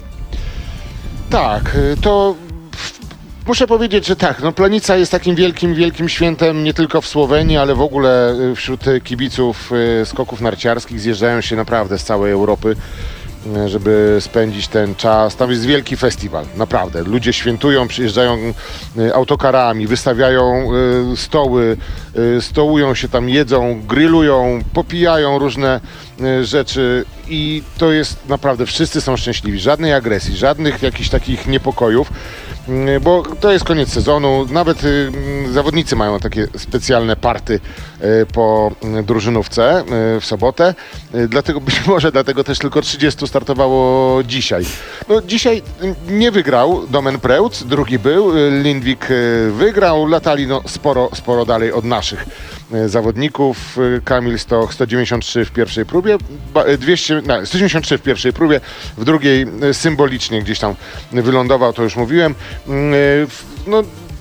Tak, to muszę powiedzieć, że tak, no Planica jest takim wielkim świętem nie tylko w Słowenii, ale w ogóle wśród kibiców skoków narciarskich. Zjeżdżają się naprawdę z całej Europy, żeby spędzić ten czas. Tam jest wielki festiwal, naprawdę. Ludzie świętują, przyjeżdżają autokarami, wystawiają stoły, stołują się tam, jedzą, grillują, popijają różne rzeczy i to jest naprawdę, wszyscy są szczęśliwi. Żadnej agresji, żadnych jakichś takich niepokojów, bo to jest koniec sezonu. Nawet zawodnicy mają takie specjalne party po drużynówce w sobotę. Dlatego być może dlatego też tylko 30 startowało dzisiaj. No, dzisiaj nie wygrał Domen Preutz, drugi był, Lindvik wygrał, latali no, sporo dalej od naszych zawodników. Kamil Stoch 193 w pierwszej próbie, 193 w pierwszej próbie, w drugiej symbolicznie gdzieś tam wylądował, to już mówiłem. No,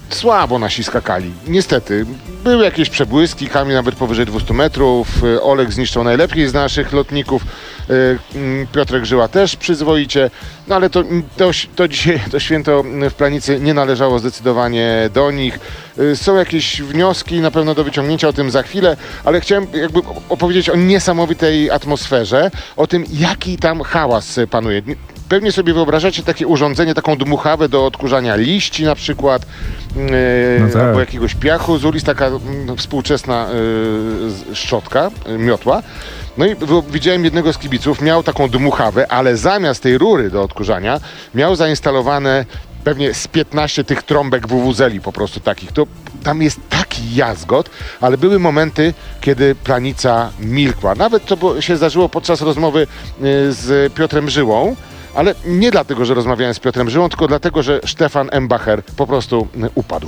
słabo nasi skakali. Niestety, były jakieś przebłyski, Kamil nawet powyżej 200 metrów, Olek zniszczał najlepiej z naszych lotników, Piotrek Żyła też przyzwoicie, no ale to dzisiaj, to święto w Planicy nie należało zdecydowanie do nich. Są jakieś wnioski na pewno do wyciągnięcia, o tym za chwilę, ale chciałem jakby opowiedzieć o niesamowitej atmosferze, o tym, jaki tam hałas panuje. Pewnie sobie wyobrażacie takie urządzenie, taką dmuchawę do odkurzania liści na przykład, tak. Albo jakiegoś piachu z ulic, taka współczesna szczotka, miotła. No i widziałem jednego z kibiców, miał taką dmuchawę, ale zamiast tej rury do odkurzania miał zainstalowane pewnie z 15 tych trąbek wuwuzeli po prostu takich. To tam jest taki jazgot, ale były momenty, kiedy Planica milkła. Nawet to się zdarzyło podczas rozmowy z Piotrem Żyłą, ale nie dlatego, że rozmawiałem z Piotrem Żyłą, tylko dlatego, że Stefan Embacher po prostu upadł.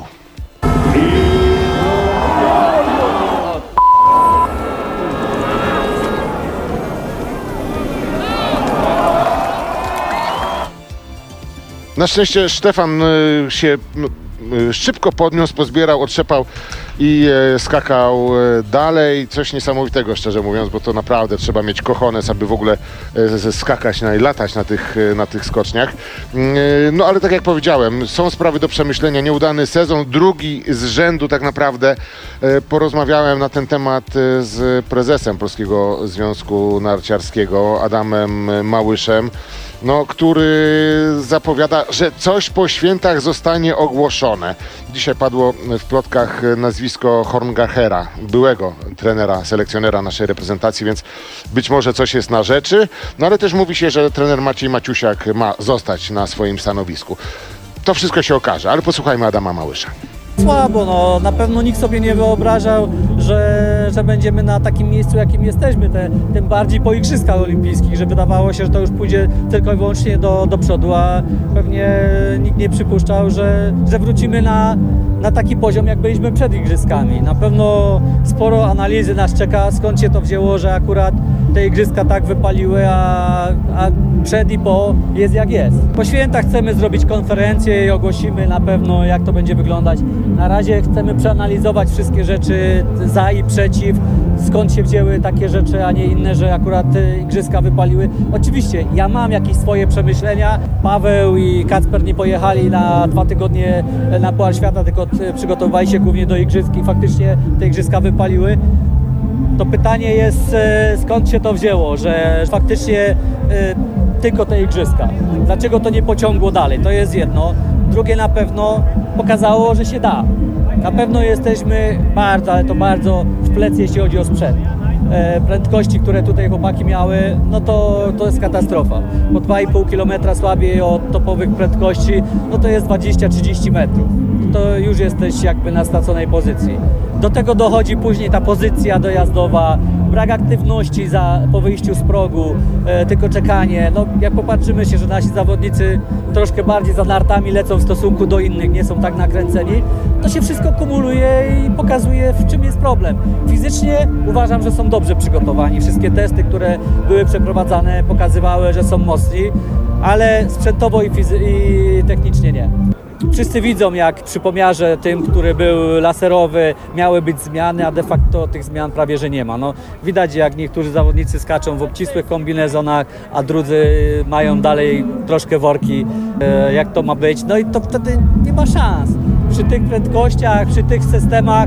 Na szczęście Stefan się szybko podniósł, pozbierał, otrzepał i skakał dalej. Coś niesamowitego, szczerze mówiąc, bo to naprawdę trzeba mieć cojones, aby w ogóle skakać i latać na tych skoczniach. No ale tak jak powiedziałem, są sprawy do przemyślenia. Nieudany sezon, drugi z rzędu tak naprawdę. Porozmawiałem na ten temat z prezesem Polskiego Związku Narciarskiego, Adamem Małyszem, który zapowiada, że coś po świętach zostanie ogłoszone. Dzisiaj padło w plotkach nazwisko Horngachera, byłego trenera, selekcjonera naszej reprezentacji, więc być może coś jest na rzeczy, no ale też mówi się, że trener Maciej Maciusiak ma zostać na swoim stanowisku. To wszystko się okaże, ale posłuchajmy Adama Małysza. Słabo, na pewno nikt sobie nie wyobrażał, że będziemy na takim miejscu, jakim jesteśmy, tym bardziej po Igrzyskach Olimpijskich, że wydawało się, że to już pójdzie tylko i wyłącznie do przodu, a pewnie nikt nie przypuszczał, że wrócimy na taki poziom, jak byliśmy przed Igrzyskami. Na pewno sporo analizy nas czeka, skąd się to wzięło, że akurat te Igrzyska tak wypaliły, a przed i po jest jak jest. Po świętach chcemy zrobić konferencję i ogłosimy na pewno, jak to będzie wyglądać. Na razie chcemy przeanalizować wszystkie rzeczy za i przeciw, skąd się wzięły takie rzeczy, a nie inne, że akurat Igrzyska wypaliły. Oczywiście ja mam jakieś swoje przemyślenia. Paweł i Kacper nie pojechali na 2 tygodnie na Puchar Świata, tylko przygotowywali się głównie do Igrzysk i faktycznie te Igrzyska wypaliły. To pytanie jest, skąd się to wzięło, że faktycznie tylko te Igrzyska. Dlaczego to nie pociągło dalej? To jest jedno. Drugie, na pewno pokazało, że się da. Na pewno jesteśmy bardzo, ale to bardzo w plecy, jeśli chodzi o sprzęt. Prędkości, które tutaj chłopaki miały, to jest katastrofa. Po 2,5 km słabiej od topowych prędkości, to jest 20-30 metrów. To już jesteś jakby na straconej pozycji. Do tego dochodzi później ta pozycja dojazdowa, brak aktywności po wyjściu z progu, tylko czekanie. Jak popatrzymy się, że nasi zawodnicy troszkę bardziej za nartami lecą w stosunku do innych, nie są tak nakręceni, to się wszystko kumuluje i pokazuje, w czym jest problem. Fizycznie uważam, że są dobrze przygotowani. Wszystkie testy, które były przeprowadzane, pokazywały, że są mocni, ale sprzętowo i technicznie nie. Wszyscy widzą, jak przy pomiarze tym, który był laserowy, miały być zmiany, a de facto tych zmian prawie że nie ma. Widać, jak niektórzy zawodnicy skaczą w obcisłych kombinezonach, a drudzy mają dalej troszkę worki, jak to ma być. I to wtedy nie ma szans. Przy tych prędkościach, przy tych systemach,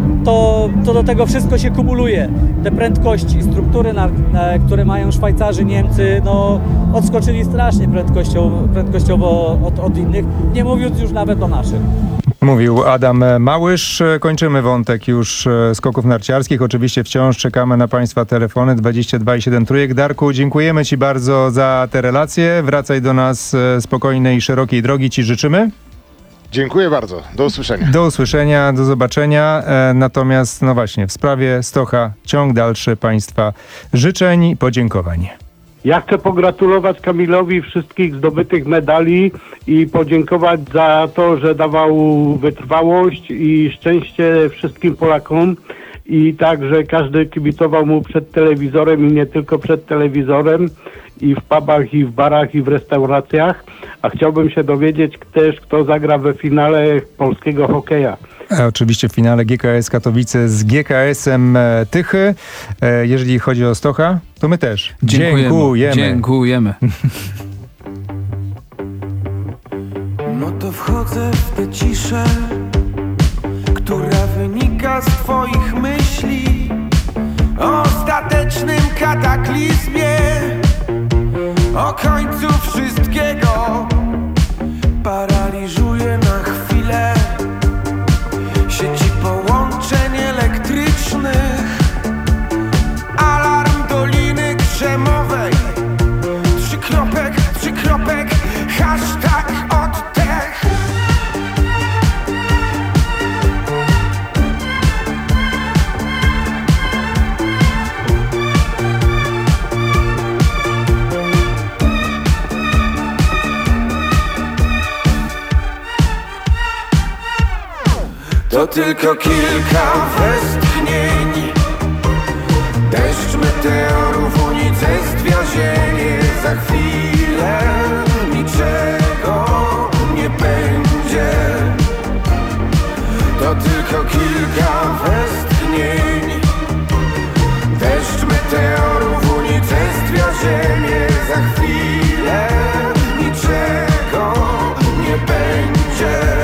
to do tego wszystko się kumuluje. Te prędkości, struktury, które mają Szwajcarzy, Niemcy, odskoczyli strasznie prędkościowo od innych, nie mówiąc już nawet o naszych. Mówił Adam Małysz. Kończymy wątek już skoków narciarskich. Oczywiście wciąż czekamy na Państwa telefony 22 i 7 trójek. Darku, dziękujemy Ci bardzo za te relacje. Wracaj do nas spokojnej i szerokiej drogi. Ci życzymy. Dziękuję bardzo. Do usłyszenia. Do usłyszenia, do zobaczenia. Natomiast, właśnie, w sprawie Stocha ciąg dalszy Państwa życzeń i podziękowań. Ja chcę pogratulować Kamilowi wszystkich zdobytych medali i podziękować za to, że dawał wytrwałość i szczęście wszystkim Polakom. I także każdy kibicował mu przed telewizorem i nie tylko przed telewizorem. i w pubach, i w barach, i w restauracjach. A chciałbym się dowiedzieć też, kto zagra we finale polskiego hokeja. Oczywiście w finale GKS Katowice z GKS-em Tychy. Jeżeli chodzi o Stocha, to my też. Dziękujemy. No to wchodzę w tę ciszę, która wynika z twoich myśli o ostatecznym kataklizmie, o końcu wszystkiego. Paraliżuje na chwilę sieci połączeń elektrycznych, alarm Doliny Krzemowej, 3 kropek, hashtag oddech. To tylko kilka westchnień, deszcz meteorów, unicestwia ziemię. Za chwilę niczego nie będzie. To tylko kilka westchnień, deszcz meteorów, unicestwia ziemię. Za chwilę niczego nie będzie.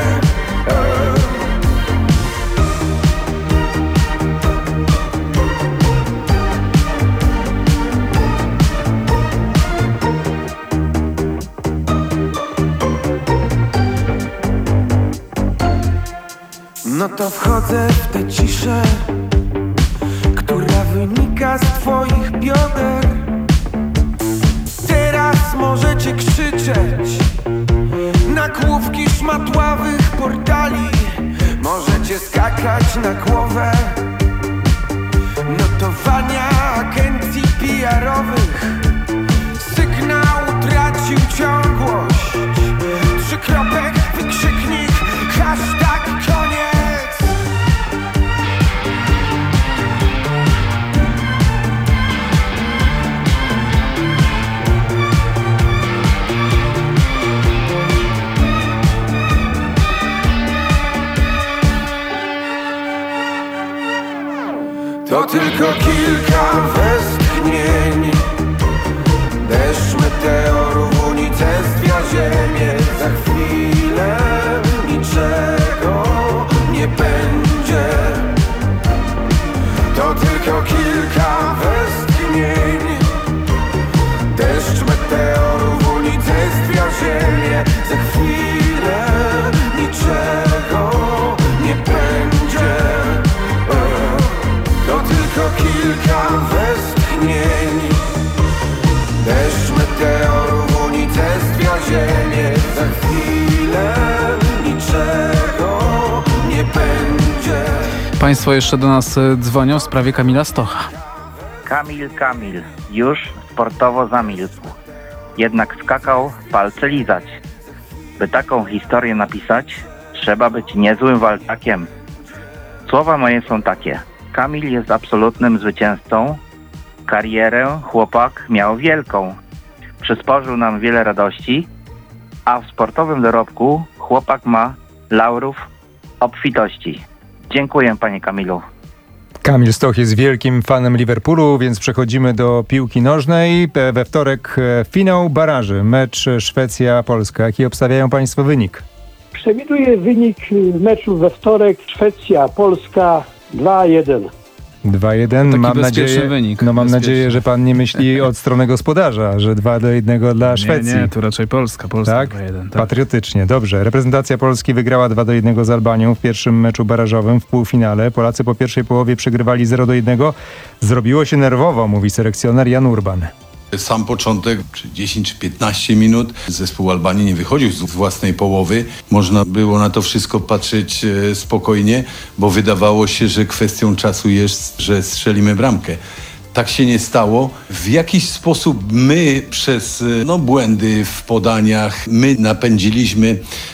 No to wchodzę w tę ciszę, która wynika z twoich bioder. Teraz możecie krzyczeć na główki szmatławych portali, możecie skakać na głowę notowania agencji PR-owych. Sygnał tracił ciągłość, 3 kropek, wykrzyknik, hashtag koniec. To tylko kilka westchnień, deszcz meteorów, unicestwia ziemię. Za chwilę niczego nie będzie. To tylko kilka westchnień, deszcz meteorów, unicestwia ziemię. Za chwilę niczego nie będzie. To tylko kilka westchnień, deszcz meteorów, unicestwia ziemię. Za chwilę niczego nie będzie. Państwo jeszcze do nas dzwonią w sprawie Kamila Stocha. Kamil, już sportowo zamilkł. Jednak skakał palce lizać. By taką historię napisać, trzeba być niezłym waltakiem. Słowa moje są takie. Kamil jest absolutnym zwycięzcą. Karierę chłopak miał wielką. Przysporzył nam wiele radości, a w sportowym dorobku chłopak ma laurów obfitości. Dziękuję, panie Kamilu. Kamil Stoch jest wielkim fanem Liverpoolu, więc przechodzimy do piłki nożnej. We wtorek finał baraży, mecz Szwecja-Polska. Jaki obstawiają państwo wynik? Przewiduję wynik meczu we wtorek Szwecja-Polska 2-1. 2-1. Mam nadzieję, że pan nie myśli od strony gospodarza, że 2-1 dla Szwecji. Nie, tu raczej Polska tak? 2-1. Tak. Patriotycznie, dobrze. Reprezentacja Polski wygrała 2-1 z Albanią w pierwszym meczu barażowym w półfinale. Polacy po pierwszej połowie przegrywali 0-1. Zrobiło się nerwowo, mówi selekcjoner Jan Urban. Sam początek, czy 10 czy 15 minut, zespół Albanii nie wychodził z własnej połowy. Można było na to wszystko patrzeć spokojnie, bo wydawało się, że kwestią czasu jest, że strzelimy bramkę. Tak się nie stało. W jakiś sposób my przez błędy w podaniach, my napędziliśmy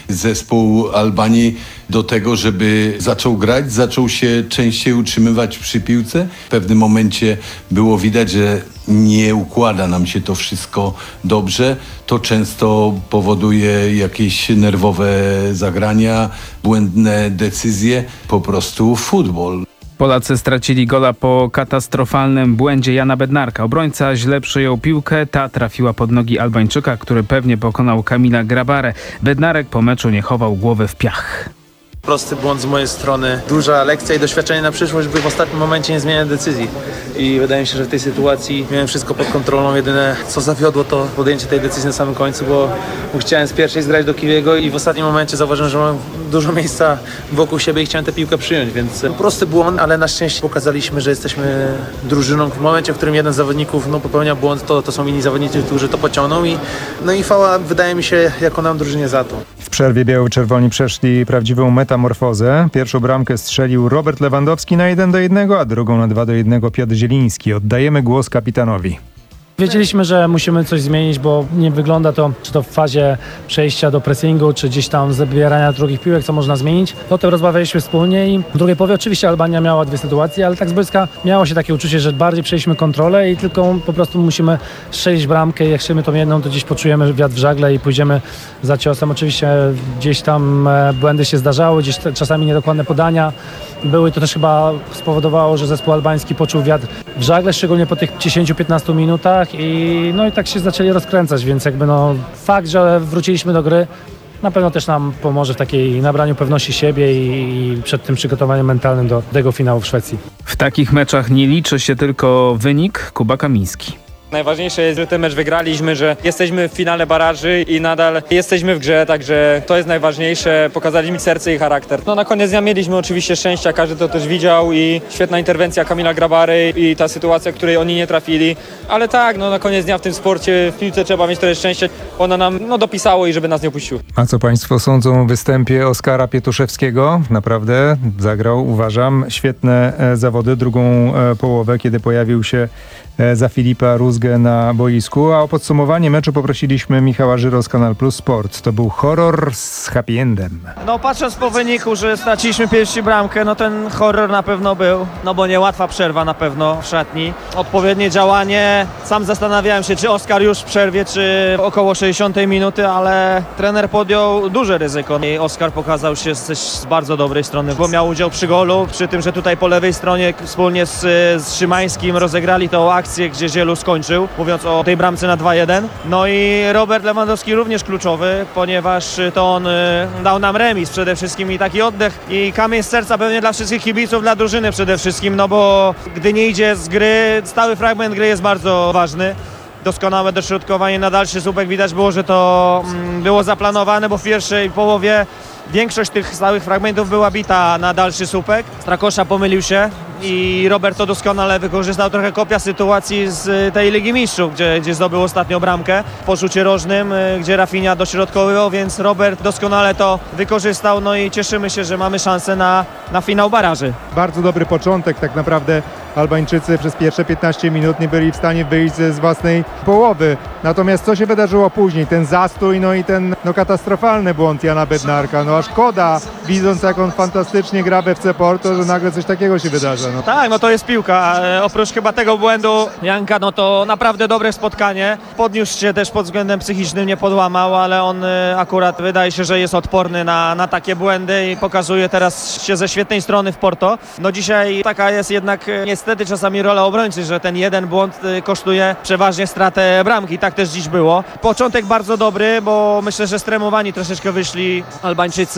zespół Albanii do tego, żeby zaczął grać, zaczął się częściej utrzymywać przy piłce. W pewnym momencie było widać, że nie układa nam się to wszystko dobrze. To często powoduje jakieś nerwowe zagrania, błędne decyzje, po prostu futbol. Polacy stracili gola po katastrofalnym błędzie Jana Bednarka. Obrońca źle przyjął piłkę, ta trafiła pod nogi Albańczyka, który pewnie pokonał Kamila Grabarę. Bednarek po meczu nie chował głowy w piach. Prosty błąd z mojej strony. Duża lekcja i doświadczenie na przyszłość, by w ostatnim momencie nie zmieniać decyzji. I wydaje mi się, że w tej sytuacji miałem wszystko pod kontrolą. Jedyne co zawiodło to podjęcie tej decyzji na samym końcu, bo chciałem z pierwszej zgrać do Kiwiego i w ostatnim momencie zauważyłem, że mam dużo miejsca wokół siebie i chciałem tę piłkę przyjąć, więc prosty błąd, ale na szczęście pokazaliśmy, że jesteśmy drużyną. W momencie, w którym jeden z zawodników popełnia błąd, to są inni zawodnicy, którzy to pociągną i chwała, wydaje mi się, jako nam drużynie za to. W przerwie biało-czerwoni przeszli prawdziwą metamorfozę. Pierwszą bramkę strzelił Robert Lewandowski na 1-1, a drugą na 2-1 Piotr Zieliński. Oddajemy głos kapitanowi. Wiedzieliśmy, że musimy coś zmienić, bo nie wygląda to, czy to w fazie przejścia do pressingu, czy gdzieś tam zabierania drugich piłek, co można zmienić. O tym rozmawialiśmy wspólnie i w drugiej połowie oczywiście Albania miała dwie sytuacje, ale tak z boiska miało się takie uczucie, że bardziej przejęliśmy kontrolę i tylko po prostu musimy strzelić bramkę i jak strzelimy tą jedną, to gdzieś poczujemy wiatr w żagle i pójdziemy za ciosem. Oczywiście gdzieś tam błędy się zdarzały, gdzieś czasami niedokładne podania były. To też chyba spowodowało, że zespół albański poczuł wiatr w żagle, szczególnie po tych 10-15 minutach i tak się zaczęli rozkręcać, więc fakt, że wróciliśmy do gry na pewno też nam pomoże w takiej nabraniu pewności siebie i przed tym przygotowaniem mentalnym do tego finału w Szwecji. W takich meczach nie liczy się tylko wynik. Kuba Kamiński. Najważniejsze jest, że ten mecz wygraliśmy, że jesteśmy w finale baraży i nadal jesteśmy w grze, także to jest najważniejsze. Pokazaliśmy serce i charakter. Na koniec dnia mieliśmy oczywiście szczęścia, każdy to też widział i świetna interwencja Kamila Grabary i ta sytuacja, której oni nie trafili. Ale tak, na koniec dnia w tym sporcie, w piłce trzeba mieć trochę szczęścia. Ona nam dopisało i żeby nas nie opuścił. A co państwo sądzą o występie Oskara Pietuszewskiego? Naprawdę zagrał, uważam, świetne zawody, drugą połowę, kiedy pojawił się za Filipa Rózgę na boisku, a o podsumowanie meczu poprosiliśmy Michała Żyro z Kanal Plus Sport. To był horror z happy endem. Patrząc po wyniku, że straciliśmy pierwszą bramkę, ten horror na pewno był, bo niełatwa przerwa na pewno w szatni. Odpowiednie działanie, sam zastanawiałem się, czy Oskar już w przerwie, czy około 60 minuty, ale trener podjął duże ryzyko i Oskar pokazał się z bardzo dobrej strony, bo miał udział przy golu, przy tym, że tutaj po lewej stronie wspólnie z Szymańskim rozegrali tą akcję, gdzie Zielu skończył, mówiąc o tej bramce na 2-1. I Robert Lewandowski również kluczowy, ponieważ to on dał nam remis przede wszystkim i taki oddech i kamień z serca pewnie dla wszystkich kibiców, dla drużyny przede wszystkim, bo gdy nie idzie z gry, stały fragment gry jest bardzo ważny. Doskonałe dośrodkowanie na dalszy słupek, widać było, że to było zaplanowane, bo w pierwszej połowie większość tych stałych fragmentów była bita na dalszy słupek. Strakosza pomylił się i Robert to doskonale wykorzystał. Trochę kopia sytuacji z tej Ligi Mistrzów, gdzie zdobył ostatnią bramkę po rzucie rożnym, gdzie Rafinha dośrodkowywał, więc Robert doskonale to wykorzystał. I cieszymy się, że mamy szansę na finał baraży. Bardzo dobry początek, tak naprawdę Albańczycy przez pierwsze 15 minut nie byli w stanie wyjść z własnej połowy. Natomiast co się wydarzyło później? Ten zastój, i ten katastrofalny błąd Jana Bednarka. A szkoda, widząc jak on fantastycznie gra w FC Porto, że nagle coś takiego się wydarza. Tak, to jest piłka. Oprócz chyba tego błędu Janka, to naprawdę dobre spotkanie. Podniósł się też pod względem psychicznym, nie podłamał, ale on akurat wydaje się, że jest odporny na takie błędy i pokazuje teraz się ze świetnej strony w Porto. Dzisiaj taka jest jednak niestety czasami rola obrońcy, że ten jeden błąd kosztuje przeważnie stratę bramki. Tak też dziś było. Początek bardzo dobry, bo myślę, że stremowani troszeczkę wyszli Albańczycy.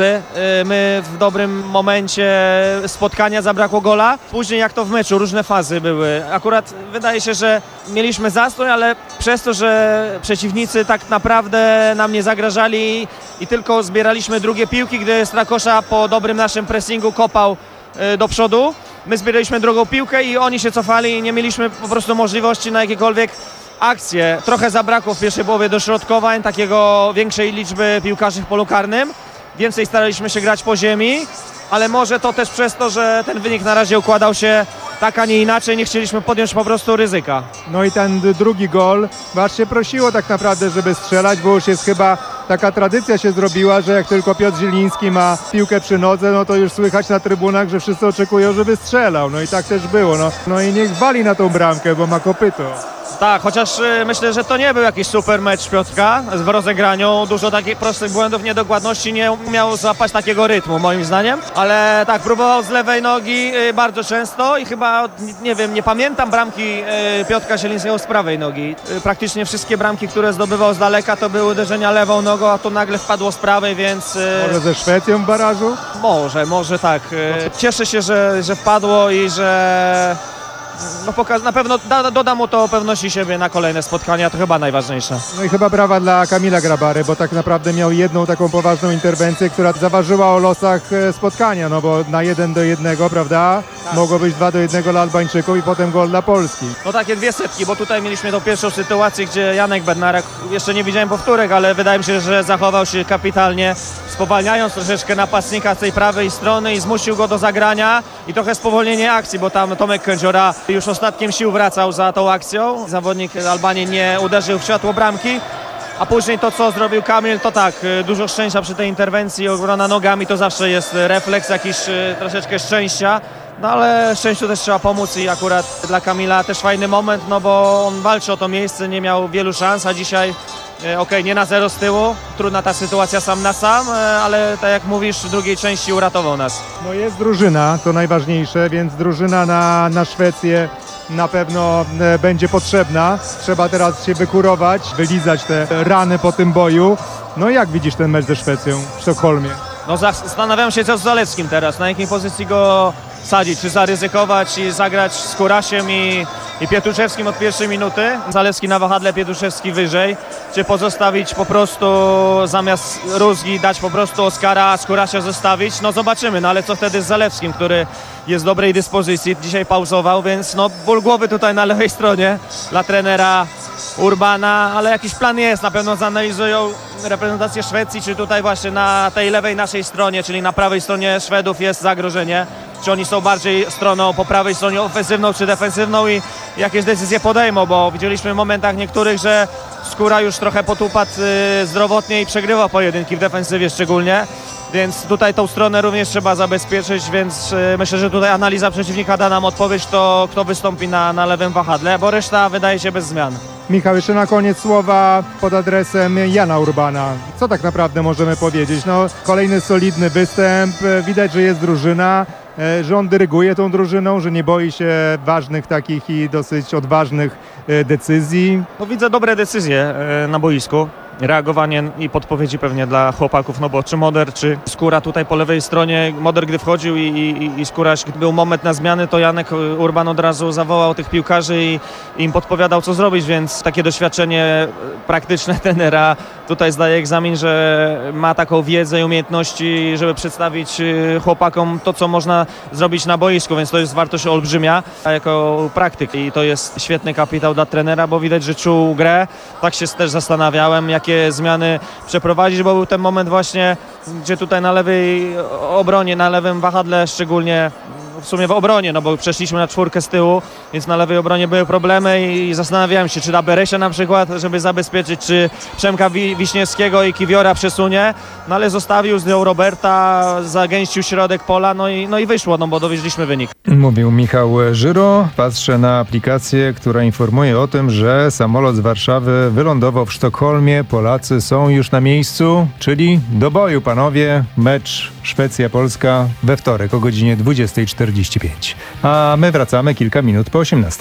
My w dobrym momencie spotkania zabrakło gola. Później jak to w meczu, różne fazy były. Akurat wydaje się, że mieliśmy zastój, ale przez to, że przeciwnicy tak naprawdę nam nie zagrażali i tylko zbieraliśmy drugie piłki, gdy Strakosza po dobrym naszym pressingu kopał do przodu. My zbieraliśmy drugą piłkę i oni się cofali i nie mieliśmy po prostu możliwości na jakiekolwiek akcje. Trochę zabrakło w pierwszej połowie dośrodkowań, takiego większej liczby piłkarzy w polu karnym. Więcej staraliśmy się grać po ziemi, ale może to też przez to, że ten wynik na razie układał się tak, a nie inaczej, nie chcieliśmy podjąć po prostu ryzyka. No i ten drugi gol, aż się prosiło tak naprawdę, żeby strzelać, bo już jest chyba taka tradycja się zrobiła, że jak tylko Piotr Zieliński ma piłkę przy nodze, no to już słychać na trybunach, że wszyscy oczekują, żeby strzelał. No i tak też było. No i niech wali na tą bramkę, bo ma kopyto. Tak, chociaż myślę, że to nie był jakiś super mecz Piotrka w rozegraniu. Dużo takich prostych błędów, niedokładności, nie umiał złapać takiego rytmu moim zdaniem. Ale tak, próbował z lewej nogi bardzo często i chyba, nie wiem, nie pamiętam bramki Piotrka Zielińskiego z prawej nogi. Praktycznie wszystkie bramki, które zdobywał z daleka, to były uderzenia lewą nogą, a tu nagle wpadło z prawej, więc... Może ze Szwecją w barażu? Może tak. Cieszę się, że wpadło i że... na pewno doda mu to pewności siebie na kolejne spotkania, to chyba najważniejsze. No i chyba brawa dla Kamila Grabary, bo tak naprawdę miał jedną taką poważną interwencję, która zaważyła o losach spotkania, no bo na 1-1, prawda? Tak. Mogło być 2-1 dla Albańczyków i potem gol dla Polski. No takie 2 setki, bo tutaj mieliśmy tą pierwszą sytuację, gdzie Janek Bednarek, jeszcze nie widziałem powtórek, ale wydaje mi się, że zachował się kapitalnie, spowalniając troszeczkę napastnika z tej prawej strony i zmusił go do zagrania i trochę spowolnienie akcji, bo tam Tomek Kędziora już ostatkiem sił wracał za tą akcją. Zawodnik Albanii nie uderzył w światło bramki, a później to, co zrobił Kamil, to tak, dużo szczęścia przy tej interwencji, obrona nogami to zawsze jest refleks, jakiś troszeczkę szczęścia, no ale szczęściu też trzeba pomóc i akurat dla Kamila też fajny moment, no bo on walczy o to miejsce, nie miał wielu szans, a dzisiaj okej, nie na 0 z tyłu, trudna ta sytuacja sam na sam, ale tak jak mówisz, w drugiej części uratował nas. No jest drużyna, to najważniejsze, więc drużyna na Szwecję na pewno będzie potrzebna. Trzeba teraz się wykurować, wylizać te rany po tym boju. No jak widzisz ten mecz ze Szwecją w Sztokholmie? No zastanawiam się, co z Zalewskim teraz, na jakiej pozycji go sadzić, czy zaryzykować i zagrać z Kurasiem i Pietruszewskim od pierwszej minuty. Zalewski na wahadle, Pietruszewski wyżej. Czy pozostawić po prostu zamiast Rózgi, dać po prostu Oskara, a Skurasia zostawić? No zobaczymy, no ale co wtedy z Zalewskim, który jest w dobrej dyspozycji, dzisiaj pauzował, więc no ból głowy tutaj na lewej stronie dla trenera Urbana, ale jakiś plan jest, na pewno zanalizują reprezentację Szwecji, czy tutaj właśnie na tej lewej naszej stronie, czyli na prawej stronie Szwedów jest zagrożenie, czy oni są bardziej stroną po prawej stronie ofensywną czy defensywną i jakieś decyzje podejmą, bo widzieliśmy w momentach niektórych, że Skóra już trochę potupadł zdrowotnie i przegrywa pojedynki w defensywie szczególnie, więc tutaj tą stronę również trzeba zabezpieczyć, więc myślę, że tutaj analiza przeciwnika da nam odpowiedź, to kto wystąpi na lewym wahadle, bo reszta wydaje się bez zmian. Michał, jeszcze na koniec słowa pod adresem Jana Urbana. Co tak naprawdę możemy powiedzieć? No, kolejny solidny występ, widać, że jest drużyna, że on dyryguje tą drużyną, że nie boi się ważnych takich i dosyć odważnych decyzji. No, widzę dobre decyzje na boisku. Reagowanie i podpowiedzi pewnie dla chłopaków, no bo czy Moder, czy Skóra tutaj po lewej stronie. Moder gdy wchodził i Skóra, był moment na zmiany, to Janek Urban od razu zawołał tych piłkarzy i im podpowiadał, co zrobić, więc takie doświadczenie praktyczne trenera tutaj zdaje egzamin, że ma taką wiedzę i umiejętności, żeby przedstawić chłopakom to, co można zrobić na boisku, więc to jest wartość olbrzymia jako praktyk i to jest świetny kapitał dla trenera, bo widać, że czuł grę. Tak się też zastanawiałem, jakie zmiany przeprowadzić, bo był ten moment właśnie, gdzie tutaj na lewej obronie, na lewym wahadle szczególnie, w sumie w obronie, no bo przeszliśmy na 4 z tyłu, więc na lewej obronie były problemy i zastanawiałem się, czy da Beresia na przykład, żeby zabezpieczyć, czy Przemka Wiśniewskiego i Kiwiora przesunie, no ale zostawił, zdjął Roberta, zagęścił środek pola, no i wyszło, no bo dowieźliśmy wynik. Mówił Michał Żyro. Patrzę na aplikację, która informuje o tym, że samolot z Warszawy wylądował w Sztokholmie. Polacy są już na miejscu, czyli do boju, panowie. Mecz Szwecja-Polska we wtorek o godzinie 20:45. A my wracamy kilka minut po 18:00.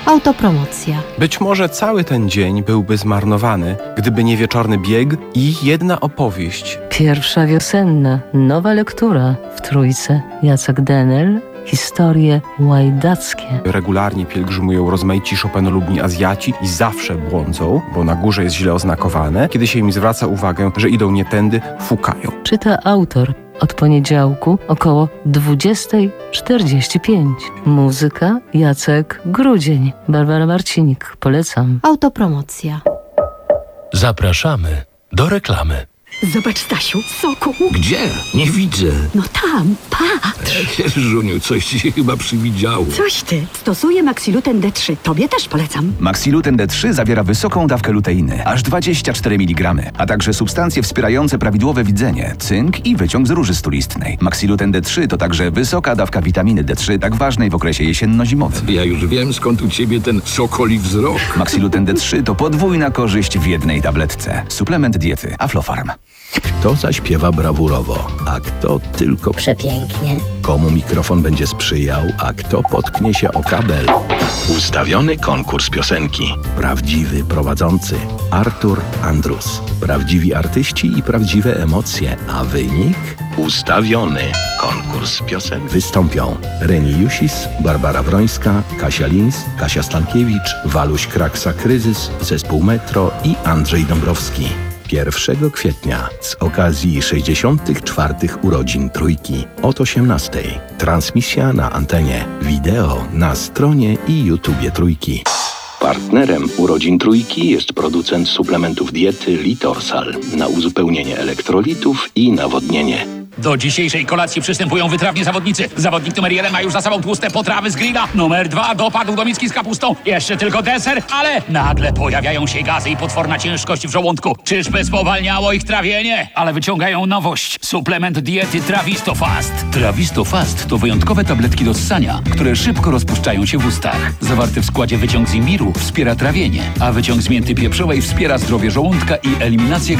Autopromocja. Być może cały ten dzień byłby zmarnowany, gdyby nie wieczorny bieg i jedna opowieść. Pierwsza wiosenna, nowa lektura w Trójce. Jacek Denel. Historie łajdackie. Regularnie pielgrzymują rozmaici Chopinolubni Azjaci i zawsze błądzą, bo na górze jest źle oznakowane. Kiedy się im zwraca uwagę, że idą nie tędy, fukają. Czyta autor od poniedziałku około 20:45. Muzyka Jacek Grudzień. Barbara Marcinik. Polecam. Autopromocja. Zapraszamy do reklamy. Zobacz, Stasiu, soku. Gdzie? Nie widzę. No tam, patrz. Żuniu, coś ci się chyba przywidziało. Coś ty. Stosuję Maxiluten D3. Tobie też polecam. Maxiluten D3 zawiera wysoką dawkę luteiny, aż 24 mg, a także substancje wspierające prawidłowe widzenie, cynk i wyciąg z róży stulistnej. Maxiluten D3 to także wysoka dawka witaminy D3, tak ważnej w okresie jesienno-zimowym. Ja już wiem, skąd u ciebie ten sokoli wzrok. Maxiluten D3 to podwójna korzyść w jednej tabletce. Suplement diety Aflofarm. Kto zaśpiewa brawurowo, a kto tylko przepięknie. Komu mikrofon będzie sprzyjał, a kto potknie się o kabel. Ustawiony konkurs piosenki. Prawdziwy prowadzący Artur Andrus. Prawdziwi artyści i prawdziwe emocje, a wynik? Ustawiony konkurs piosenki. Wystąpią Reni Jusis, Barbara Wrońska, Kasia Lins, Kasia Stankiewicz, Waluś Kraksa-Kryzys, Zespół Metro i Andrzej Dąbrowski. 1 kwietnia z okazji 64. urodzin Trójki od 18:00. Transmisja na antenie, wideo na stronie i YouTubie Trójki. Partnerem urodzin Trójki jest producent suplementów diety Litorsal na uzupełnienie elektrolitów i nawodnienie. Do dzisiejszej kolacji przystępują wytrawni zawodnicy. Zawodnik numer 1 ma już za sobą tłuste potrawy z grilla. Numer 2 dopadł do miski z kapustą. Jeszcze tylko deser, ale nagle pojawiają się gazy i potworna ciężkość w żołądku. Czyżby spowalniało ich trawienie? Ale wyciągają nowość. Suplement diety Travistofast. Travistofast to wyjątkowe tabletki do ssania, które szybko rozpuszczają się w ustach. Zawarty w składzie wyciąg z imbiru wspiera trawienie, a wyciąg z mięty pieprzowej wspiera zdrowie żołądka i eliminację